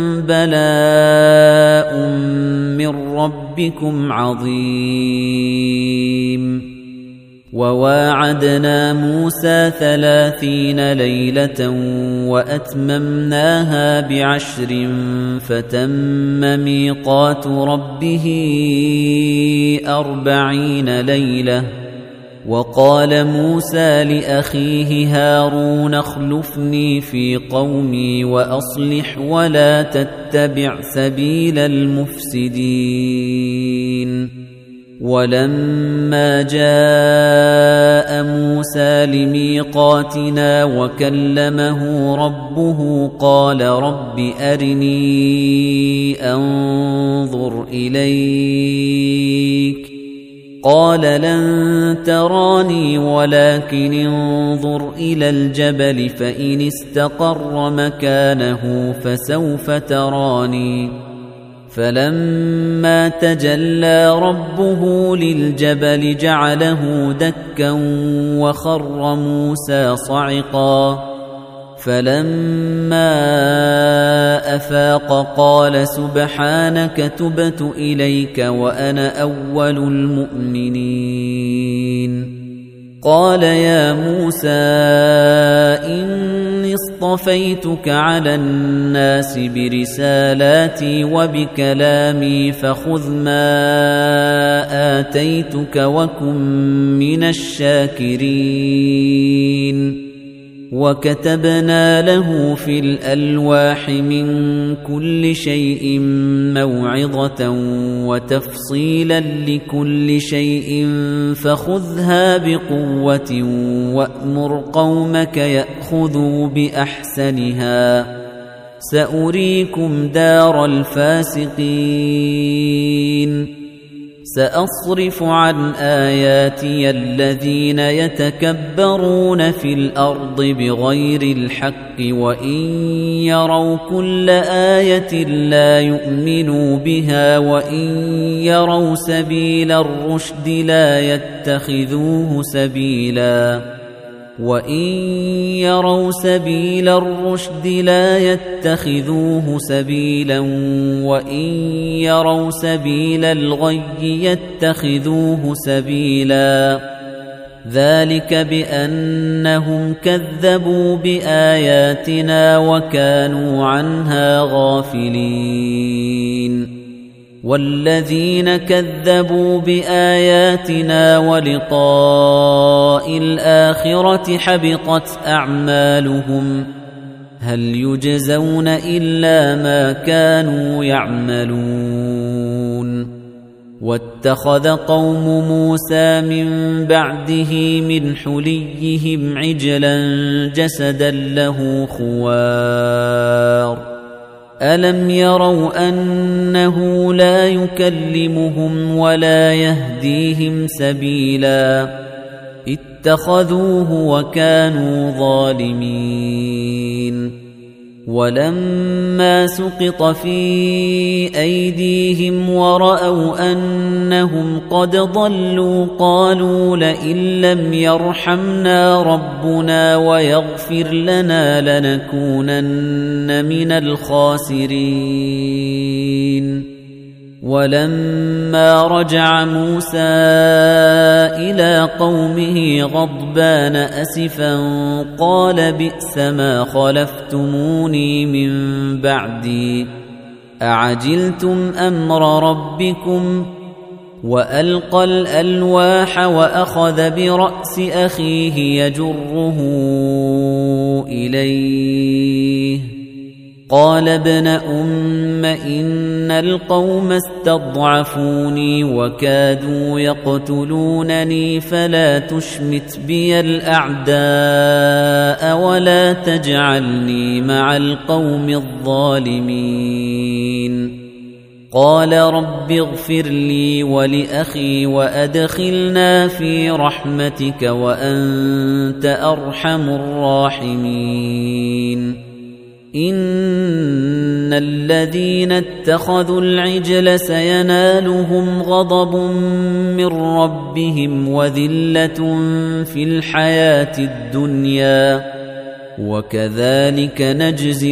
بَلَاءٌ مِّن رَّبِّكُمْ عَظِيمٌ. وَوَاعَدْنَا مُوسَى ثَلَاثِينَ لَيْلَةً وَأَتْمَمْنَاهَا بِعَشْرٍ فَتَمَّ مِيقَاتُ رَبِّهِ أَرْبَعِينَ لَيْلَةً. وَقَالَ مُوسَى لِأَخِيهِ هَارُونَ اخْلُفْنِي فِي قَوْمِي وَأَصْلِحْ وَلَا تَتَّبِعْ سَبِيلَ الْمُفْسِدِينَ. وَلَمَّا جَاءَ مُوسَى لِمِيقَاتِنَا وَكَلَّمَهُ رَبُّهُ قَالَ رَبِّ أَرِنِي أَنظُرْ إِلَيْكَ قَالَ لَن تَرَانِي وَلَكِنِ انظُرْ إِلَى الْجَبَلِ فَإِنِ اسْتَقَرَّ مَكَانَهُ فَسَوْفَ تَرَانِي فَلَمَّا تَجَلَّى رَبُّهُ لِلْجَبَلِ جَعَلَهُ دَكًّا وَخَرَّ مُوسَى صَعِقًا فَلَمَّا أَفَاقَ قَالَ سُبْحَانَكَ تُبْتُ إِلَيْكَ وَأَنَا أَوَّلُ الْمُؤْمِنِينَ. قَالَ يَا مُوسَى إِنِّي اصْطَفَيْتُكَ عَلَى النَّاسِ بِرِسَالَاتِي وَبِكَلَامِي فَخُذْ مَا آتَيْتُكَ وَكُن مِّنَ الشَّاكِرِينَ. وَكَتَبْنَا لَهُ فِي الْأَلْوَاحِ مِن كُلِّ شَيْءٍ مَّوْعِظَةً وَتَفْصِيلًا لِّكُلِّ شَيْءٍ فَخُذْهَا بِقُوَّةٍ وَأْمُرْ قَوْمَكَ يَأْخُذُوا بِأَحْسَنِهَا سَأُرِيكُمْ دَارَ الْفَاسِقِينَ. سأصرف عن آياتي الذين يتكبرون في الأرض بغير الحق وإن يروا كل آية لا يؤمنوا بها وإن يروا سبيل الرشد لا يتخذوه سبيلا وَإِن يَرَوْا سَبِيلَ الرُّشْدِ لَا يَتَّخِذُوهُ سَبِيلًا وَإِن يَرَوْا سَبِيلَ الْغَيِّ يَتَّخِذُوهُ سَبِيلًا ذَلِكَ بِأَنَّهُمْ كَذَّبُوا بِآيَاتِنَا وَكَانُوا عَنْهَا غَافِلِينَ. وَالَّذِينَ كَذَّبُوا بِآيَاتِنَا وَلِقَاءِ الْآخِرَةِ حَبِطَتْ أَعْمَالُهُمْ هَلْ يُجْزَوْنَ إِلَّا مَا كَانُوا يَعْمَلُونَ. وَاتَّخَذَ قَوْمُ مُوسَى مِن بَعْدِهِ مِنْ حُلِيِّهِمْ عِجْلًا جَسَدًا لَّهُ خُوَارٌ أَلَمْ يَرَوْا أَنَّهُ لَا يُكَلِّمُهُمْ وَلَا يَهْدِيهِمْ سَبِيلًا اتَّخَذُوهُ وَكَانُوا ظَالِمِينَ. وَلَمَّا سُقِطَ فِي أَيْدِيهِمْ وَرَأَوْا أَنَّهُمْ قَدْ ضَلُّوا قَالُوا لَئِن لَّمْ يَرْحَمْنَا رَبُّنَا وَيَغْفِرْ لَنَا لَنَكُونَنَّ مِنَ الْخَاسِرِينَ. وَلَمَّا رَجَعَ مُوسَى إِلَى قَوْمِهِ غَضْبَانَ أَسِفًا قَالَ بِئْسَ مَا خَلَفْتُمُونِي مِن بَعْدِي أَعَجِلْتُمْ أَمْرَ رَبِّكُمْ وَأَلْقَى الْأَلْوَاحَ وَأَخَذَ بِرَأْسِ أَخِيهِ يَجُرُّهُ إِلَيْهِ قال ابن أم إن القوم استضعفوني وكادوا يقتلونني فلا تشمت بي الأعداء ولا تجعلني مع القوم الظالمين قال رب اغفر لي ولأخي وأدخلنا في رحمتك وأنت أرحم الراحمين إن الذين اتخذوا العجل سينالهم غضب من ربهم وذلة في الحياة الدنيا وكذلك نجزي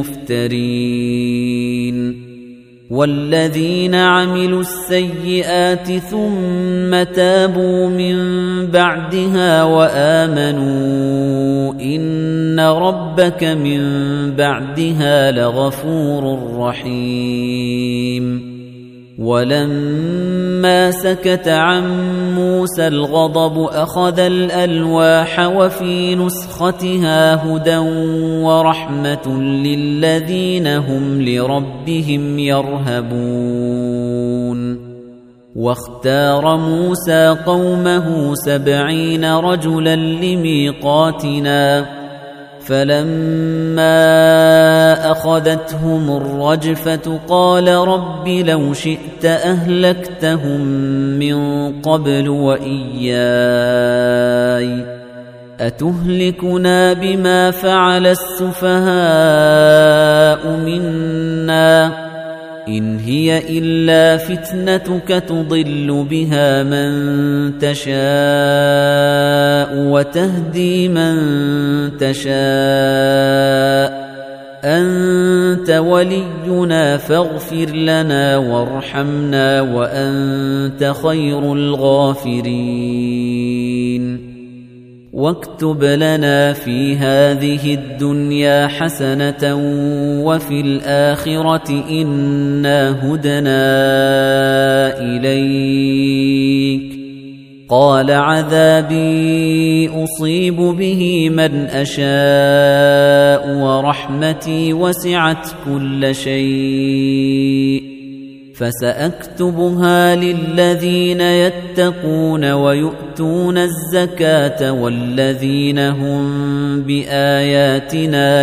المفترين والذين عملوا السيئات ثم تابوا من بعدها وآمنوا إن ربك من بعدها لغفور رحيم ولما سكت عن موسى الغضب أخذ الألواح وفي نسختها هدى ورحمة للذين هم لربهم يرهبون واختار موسى قومه سبعين رجلا لميقاتنا فلما أخذتهم الرجفة قال رب لو شئت أهلكتهم من قبل وإياي أتهلكنا بما فعل السفهاء منا إن هي إلا فتنتك تضل بها من تشاء وتهدي من تشاء أنت ولينا فاغفر لنا وارحمنا وأنت خير الغافرين واكتب لنا في هذه الدنيا حسنة وفي الآخرة إنا هدنا إليك قال عذابي أصيب به من أشاء ورحمتي وسعت كل شيء فسأكتبها للذين يتقون ويؤتون الزكاة والذين هم بآياتنا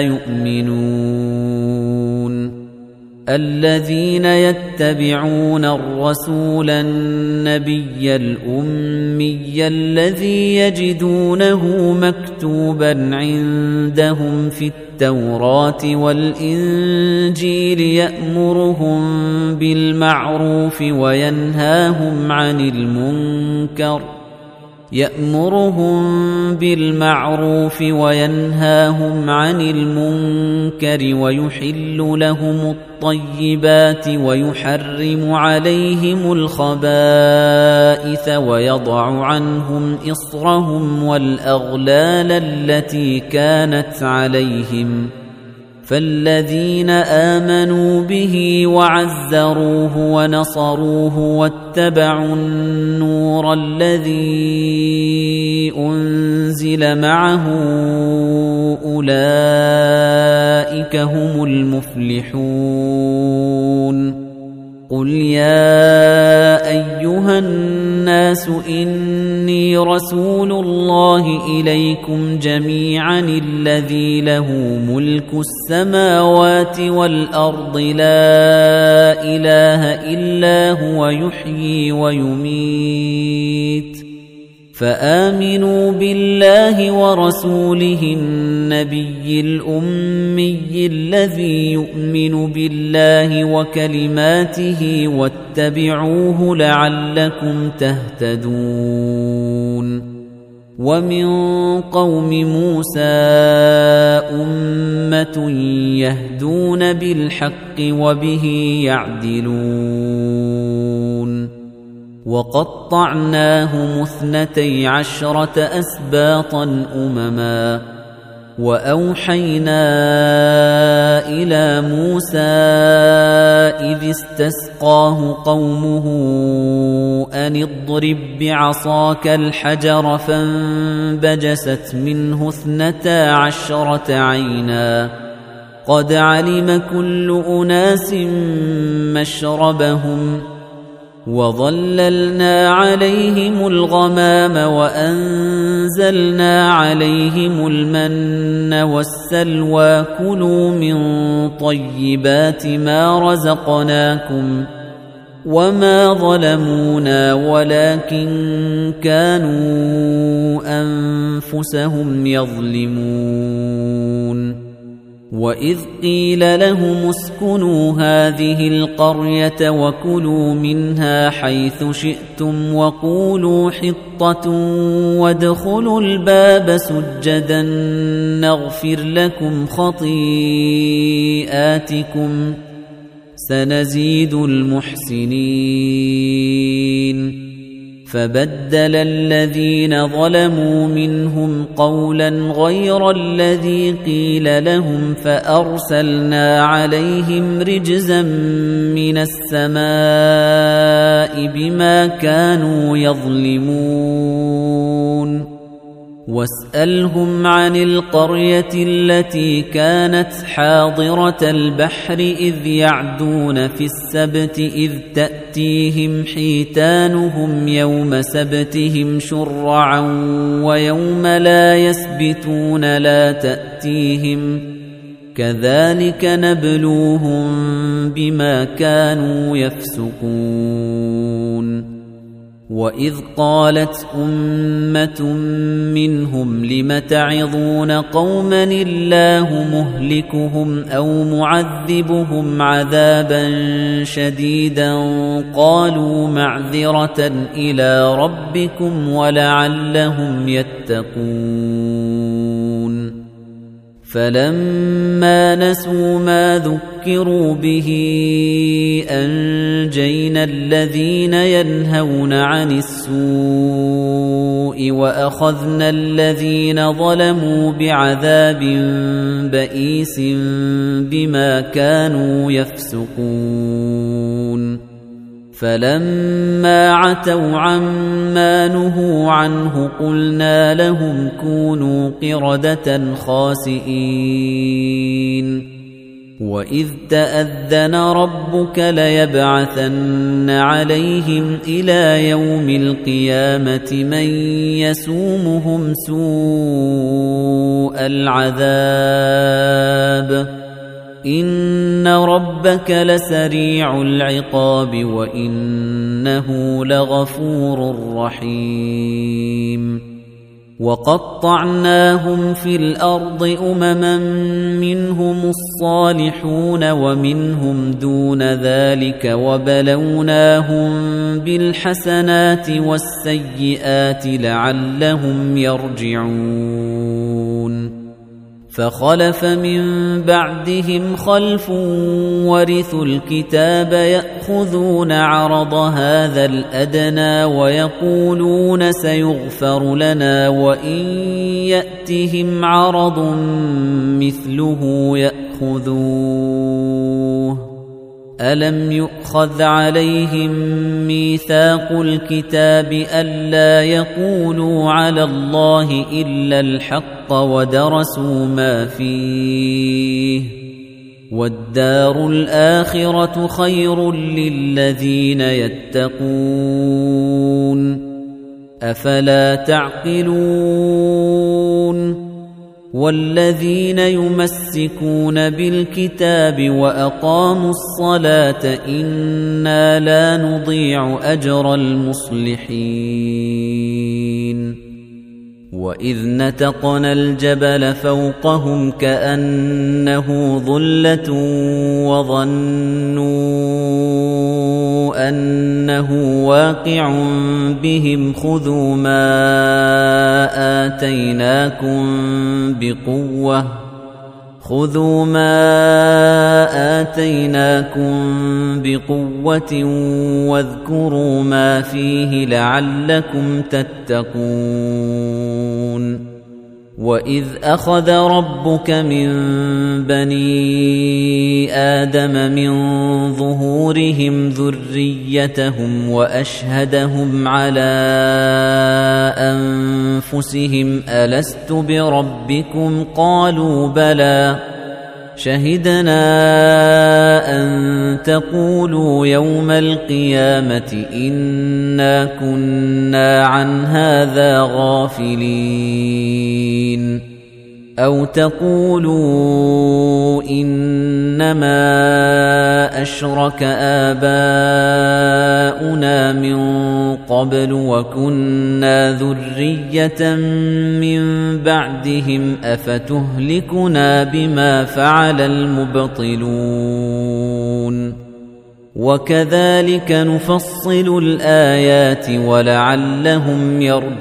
يؤمنون الذين يتبعون الرسول النبي الأمي الذي يجدونه مكتوبا عندهم في التوراة والإنجيل يأمرهم بالمعروف وينهاهم عن المنكر يأمرهم بالمعروف وينهاهم عن المنكر ويحل لهم الطيبات ويحرم عليهم الخبائث ويضع عنهم إصرهم والأغلال التي كانت عليهم فالذين آمنوا به وعزروه ونصروه واتبعوا النور الذي أنزل معه أولئك هم المفلحون قل يا أيها الناس إني رسول الله إليكم جميعا الذي له ملك السماوات والأرض لا إله إلا هو يحيي ويميت فآمنوا بالله ورسوله النبي الأمي الذي يؤمن بالله وكلماته واتبعوه لعلكم تهتدون ومن قوم موسى أمة يهدون بالحق وبه يعدلون وقطعناهم اثنتي عشرة أسباطا أمما وأوحينا إلى موسى إذ استسقاه قومه أن اضرب بعصاك الحجر فانبجست منه اثنتا عشرة عينا قد علم كل أناس مشربهم وظللنا عليهم الغمام وأنزلنا عليهم المن والسلوى كلوا من طيبات ما رزقناكم وما ظلمونا ولكن كانوا أنفسهم يظلمون وإذ قيل لهم اسكنوا هذه القرية وكلوا منها حيث شئتم وقولوا حطة وادخلوا الباب سجدا نغفر لكم خطيئاتكم سنزيد المحسنين فبدل الذين ظلموا منهم قولا غير الذي قيل لهم فأرسلنا عليهم رجزا من السماء بما كانوا يظلمون واسألهم عن القرية التي كانت حاضرة البحر إذ يعدون في السبت إذ تأتيهم حيتانهم يوم سبتهم شرعا ويوم لا يسبتون لا تأتيهم كذلك نبلوهم بما كانوا يفسقون وإذ قالت أمة منهم لم تعظون قوما الله مهلكهم أو معذبهم عذابا شديدا قالوا معذرة إلى ربكم ولعلهم يتقون فلما نسوا ما ذكروا به أنجينا الذين ينهون عن السوء وأخذنا الذين ظلموا بعذاب بئيس بما كانوا يفسقون فلما عتوا عما نهوا عنه قلنا لهم كونوا قردة خاسئين وإذ تأذن ربك ليبعثن عليهم إلى يوم القيامة من يسومهم سوء العذاب إن ربك لسريع العقاب وإنه لغفور رحيم وقطعناهم في الأرض أمما منهم الصالحون ومنهم دون ذلك وبلوناهم بالحسنات والسيئات لعلهم يرجعون فخلف من بعدهم خلف ورثوا الكتاب يأخذون عرض هذا الأدنى ويقولون سيغفر لنا وإن يأتهم عرض مثله يأخذوه ألم يؤخذ عليهم ميثاق الكتاب ألا يقولوا على الله إلا الحق ودرسوا ما فيه والدار الآخرة خير للذين يتقون أفلا تعقلون والذين يمسكون بالكتاب وأقاموا الصلاة إنا لا نضيع أجر المصلحين وإذ نتقنا الجبل فوقهم كأنه ظلة وظنوا أنه واقع بهم خذوا ما آتيناكم بقوة خذوا ما آتيناكم بقوة واذكروا ما فيه لعلكم تتقون وإذ أخذ ربك من بني آدم من ظهورهم ذريتهم وأشهدهم على أنفسهم ألست بربكم قالوا بلى شهدنا أن تقولوا يوم القيامة إنا كنا عن هذا غافلين أَوْ تَقُولُوا إِنَّمَا أَشْرَكَ آبَاؤُنَا مِن قَبْلُ وَكُنَّا ذُرِّيَّةً مِّن بَعْدِهِمْ أَفَتُهْلِكُنَا بِمَا فَعَلَ الْمُبْطِلُونَ وَكَذَلِكَ نُفَصِّلُ الْآيَاتِ وَلَعَلَّهُمْ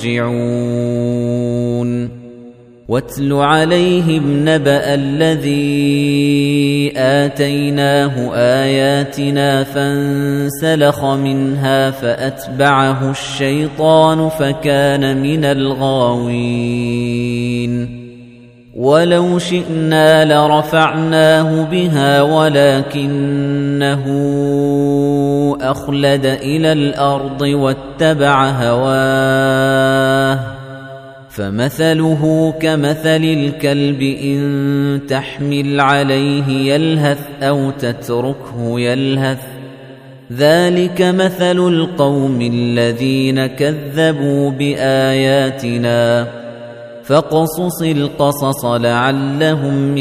يَرْجِعُونَ وَاتْلُ عَلَيْهِمْ نَبَأَ الَّذِي آتَيْنَاهُ آيَاتِنَا فَانسَلَخَ مِنْهَا فَأَتْبَعَهُ الشَّيْطَانُ فَكَانَ مِنَ الْغَاوِينَ وَلَوْ شِئْنَا لَرَفَعْنَاهُ بِهَا وَلَكِنَّهُ أَخْلَدَ إِلَى الْأَرْضِ وَاتَّبَعَ هَوَاهُ فَمَثَلُهُ كَمَثَلِ الْكَلْبِ إِن تَحْمِلْ عَلَيْهِ يَلْهَثْ أَوْ تَتْرُكْهُ يَلْهَث ذَلِكَ مَثَلُ الْقَوْمِ الَّذِينَ كَذَّبُوا بِآيَاتِنَا فَاقْصُصِ الْقَصَصَ لَعَلَّهُمْ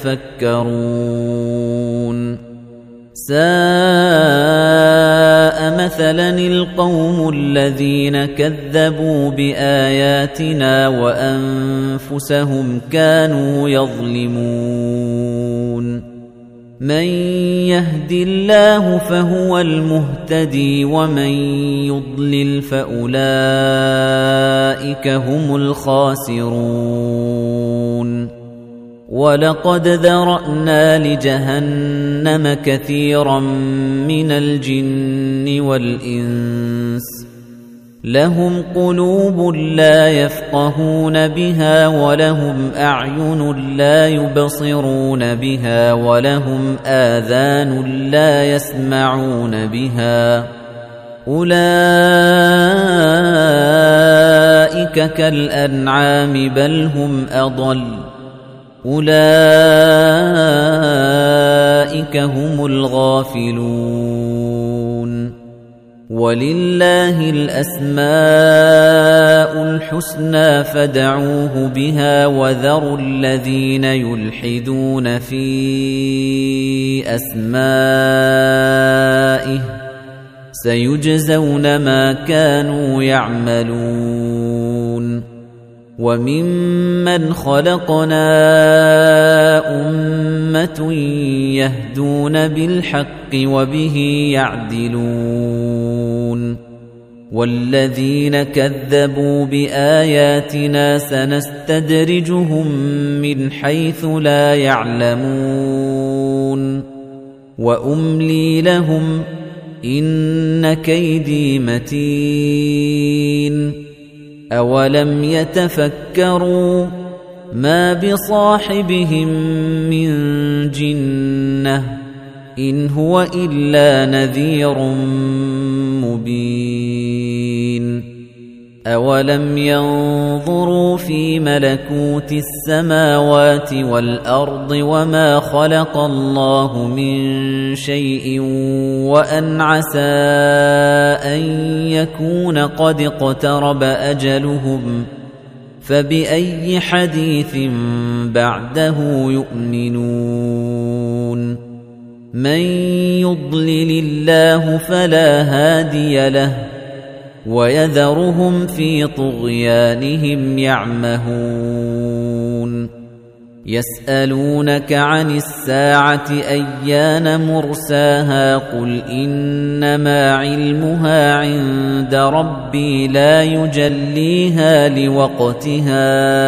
يَتَفَكَّرُونَ سَاءَ مَثَلًا الْقَوْمُ الَّذِينَ كَذَّبُوا بِآيَاتِنَا وَأَنفُسَهُمْ كَانُوا يَظْلِمُونَ مَن يَهْدِ اللَّهُ فَهُوَ الْمُهْتَدِي وَمَن يُضْلِلْ فَأُولَئِكَ هُمُ الْخَاسِرُونَ وَلَقَدْ ذَرَأْنَا لِجَهَنَّمَ كَثِيرًا مِنَ الْجِنِّ وَالْإِنسِ لَهُمْ قُلُوبٌ لَّا يَفْقَهُونَ بِهَا وَلَهُمْ أَعْيُنٌ لَّا يُبْصِرُونَ بِهَا وَلَهُمْ آذَانٌ لَّا يَسْمَعُونَ بِهَا أُولَئِكَ كَالْأَنْعَامِ بَلْ هُمْ أَضَلُّ أُولَئِكَ هُمُ الْغَافِلُونَ وَلِلَّهِ الْأَسْمَاءُ الْحُسْنَى فَادْعُوهُ بِهَا وَذَرُوا الَّذِينَ يُلْحِدُونَ فِي أَسْمَائِهِ سَيُجْزَوْنَ مَا كَانُوا يَعْمَلُونَ وَمِمَّنْ خَلَقْنَا أُمَّةٌ يَهْدُونَ بِالْحَقِّ وَبِهِ يَعْدِلُونَ وَالَّذِينَ كَذَّبُوا بِآيَاتِنَا سَنَسْتَدْرِجُهُم مِّنْ حَيْثُ لَا يَعْلَمُونَ وَأُمْلِي لَهُمْ إِنَّ كَيْدِي مَتِينٌ أَوَلَمْ يَتَفَكَّرُوا مَا بِصَاحِبِهِم مِّن جِنَّةٍ إِنْ هُوَ إِلَّا نَذِيرٌ مُبِينٌ أَوَلَمْ يَنظُرُوا فِي مَلَكُوتِ السَّمَاوَاتِ وَالْأَرْضِ وَمَا خَلَقَ اللَّهُ مِن شَيْءٍ وَأَنْ عَسَىٰ أَن يَكُونَ قَدِ اقْتَرَبَ أَجَلُهُمْ فَبِأَيِّ حَدِيثٍ بَعْدَهُ يُؤْمِنُونَ مَن يُضْلِلِ اللَّهُ فَلَا هَادِيَ لَهُ وَيَذَرُهُمْ فِي طُغْيَانِهِمْ يَعْمَهُونَ يَسْأَلُونَكَ عَنِ السَّاعَةِ أَيَّانَ مُرْسَاهَا قُلْ إِنَّمَا عِلْمُهَا عِندَ رَبِّي لَا يُجَلِّيهَا لِوَقْتِهَا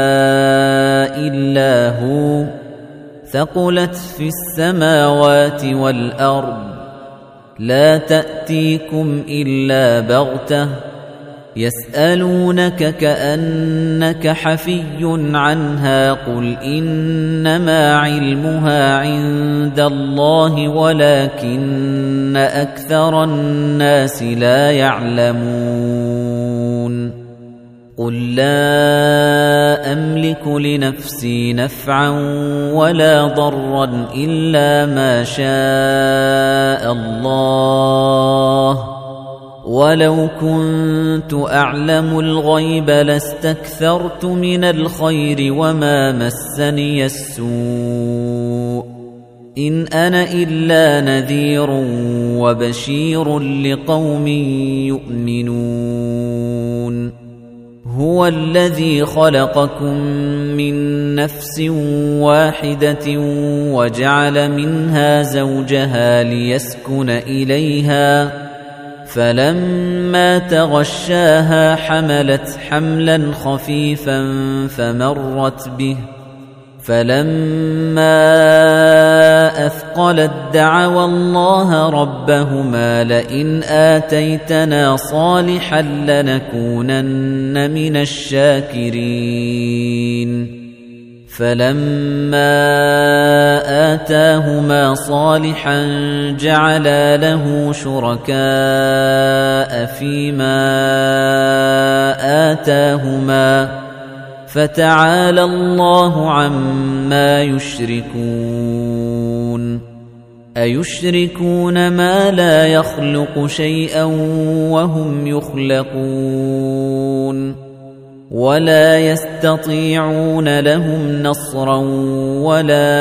إِلَّا هُوَ ثَقُلَتْ فِي السَّمَاوَاتِ وَالْأَرْضِ لَا تَأْتِيكُمْ إِلَّا بَغْتَةً يَسْأَلُونَكَ كَأَنَّكَ حَفِيٌّ عَنْهَا قُلْ إِنَّمَا عِلْمُهَا عِندَ اللَّهِ وَلَكِنَّ أَكْثَرَ النَّاسِ لَا يَعْلَمُونَ قُل لَّا أَمْلِكُ لِنَفْسِي نَفْعًا وَلَا ضَرًّا إِلَّا مَا شَاءَ اللَّهُ وَلَوْ كُنتُ أَعْلَمُ الْغَيْبَ لَاسْتَكْثَرْتُ مِنَ الْخَيْرِ وَمَا مَسَّنِيَ السُّوءُ إِنْ أَنَا إِلَّا نَذِيرٌ وَبَشِيرٌ لِقَوْمٍ يُؤْمِنُونَ هُوَ الَّذِي خَلَقَكُم مِّن نَّفْسٍ وَاحِدَةٍ وَجَعَلَ مِنْهَا زَوْجَهَا لِيَسْكُنَ إِلَيْهَا فَلَمَّا تَغَشَّاهَا حَمَلَتْ حَمْلًا خَفِيفًا فَمَرَّتْ بِهِ فَلَمَّا أَثْقَلَت دَّعَوَا اللَّهَ رَبَّهُمَا لَئِنْ آتَيْتَنَا صَالِحًا لَّنَكُونَنَّ مِنَ الشَّاكِرِينَ فَلَمَّا آتَاهُمَا صَالِحًا جَعَلَا لَهُ شُرَكَاءَ فِيمَا آتَاهُمَا فَتَعَالَى اللَّهُ عَمَّا يُشْرِكُونَ أَيُشْرِكُونَ مَا لَا يَخْلُقُ شَيْئًا وَهُمْ يُخْلَقُونَ وَلَا يَسْتَطِيعُونَ لَهُمْ نَصْرًا وَلَا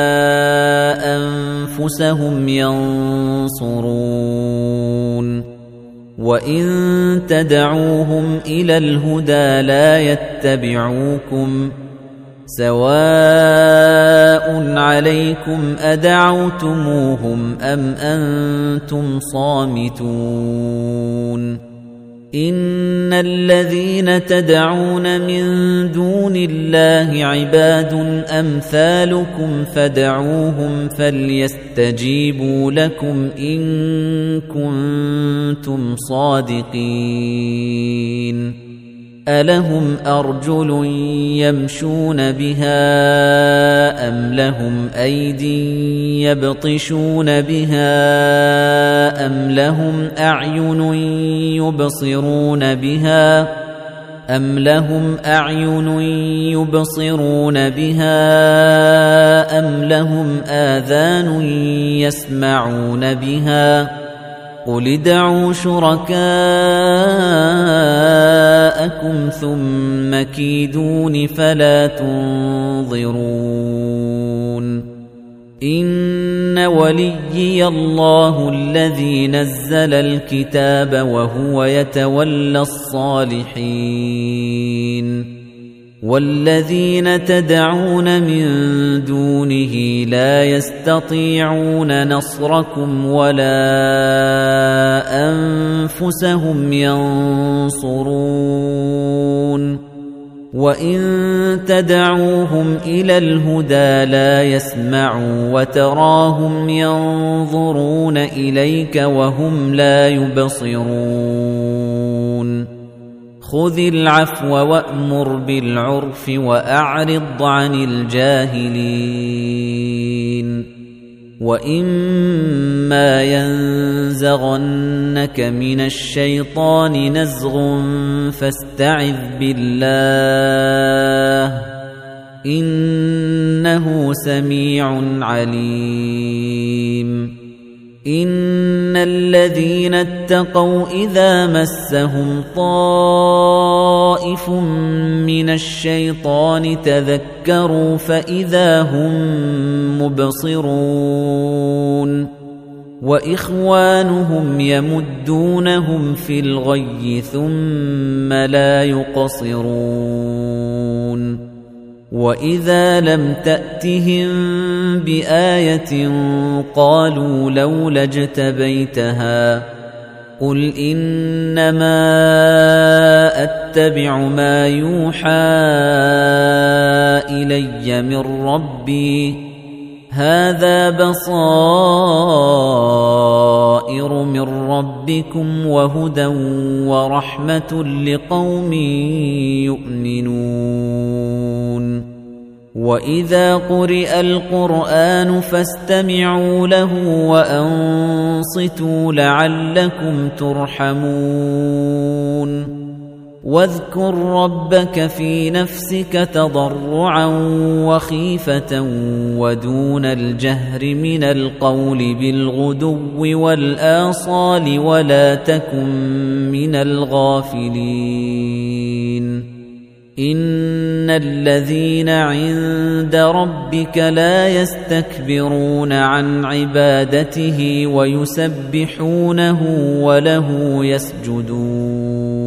أَنفُسَهُمْ يَنصُرُونَ وَإِن تَدْعُوهُمْ إِلَى الْهُدَى لَا يَتَّبِعُوكُمْ سَوَاءٌ عَلَيْكُمْ أَدَعَوْتُمُوهُمْ أَمْ أَنْتُمْ صَامِتُونَ إِنَّ الَّذِينَ تَدْعُونَ مِن دُونِ اللَّهِ عِبَادٌ أَمْثَالُكُمْ فَادْعُوهُمْ فَلْيَسْتَجِيبُوا لَكُمْ إِن كُنتُمْ صَادِقِينَ أَلَهُمْ أَرْجُلٌ يَمْشُونَ بِهَا أَمْ لَهُمْ أَيْدٍ يَبْطِشُونَ بِهَا أَمْ لَهُمْ أَعْيُنٌ يُبْصِرُونَ بِهَا أَمْ لَهُمْ أَعْيُنٌ يُبْصِرُونَ بِهَا أَمْ لَهُمْ آذَانٌ يَسْمَعُونَ بِهَا قُلِ ادْعُوا شُرَكَاءَكُمْ ثُمَّ كِيدُونِ فَلَا تُنظِرُونَ إِنَّ وَلِيِّيَ اللَّهُ الَّذِي نَزَّلَ الْكِتَابَ وَهُوَ يَتَوَلَّى الصَّالِحِينَ وَالَّذِينَ تَدْعُونَ مِن دُونِهِ لَا يَسْتَطِيعُونَ نَصْرَكُمْ وَلَا أَنفُسَهُمْ يَنصُرُونَ وَإِن تَدْعُوهُمْ إِلَى الْهُدَى لَا يَسْمَعُوا وَتَرَاهُمْ يَنظُرُونَ إِلَيْكَ وَهُمْ لَا يُبْصِرُونَ خُذِ الْعَفْوَ وَأْمُرْ بِالْعُرْفِ وَأَعْرِضْ عَنِ الْجَاهِلِينَ وَإِمَّا يَنزَغَنَّكَ مِنَ الشَّيْطَانِ نَزْغٌ فَاسْتَعِذْ بِاللَّهِ إِنَّهُ سَمِيعٌ عَلِيمٌ إِنَّ الَّذِينَ اتَّقَوْا إِذَا مَسَّهُمْ طَائِفٌ مِّنَ الشَّيْطَانِ تَذَكَّرُوا فَإِذَا هُم مُّبْصِرُونَ وَإِخْوَانُهُمْ يَمُدُّونَهُمْ فِي الْغَيِّ ثُمَّ لَا يُقْصِرُونَ وَإِذَا لَمْ تَأْتِهِم بِآيَةٍ قَالُوا لَوْلَا اجْتَبَيْتَهَا قُلْ إِنَّمَا أَتَّبِعُ مَا يُوحَى إِلَيَّ مِن رَّبِّي هَذَا بَصَائِرُ مِن رَّبِّكُمْ وَهُدًى وَرَحْمَةٌ لِقَوْمٍ يُؤْمِنُونَ وَإِذَا قُرِئَ الْقُرْآنُ فَاسْتَمِعُوا لَهُ وَأَنصِتُوا لَعَلَّكُمْ تُرْحَمُونَ واذكر ربك في نفسك تضرعا وخيفة ودون الجهر من القول بالغدو والآصال ولا تكن من الغافلين إن الذين عند ربك لا يستكبرون عن عبادته ويسبحونه وله يسجدون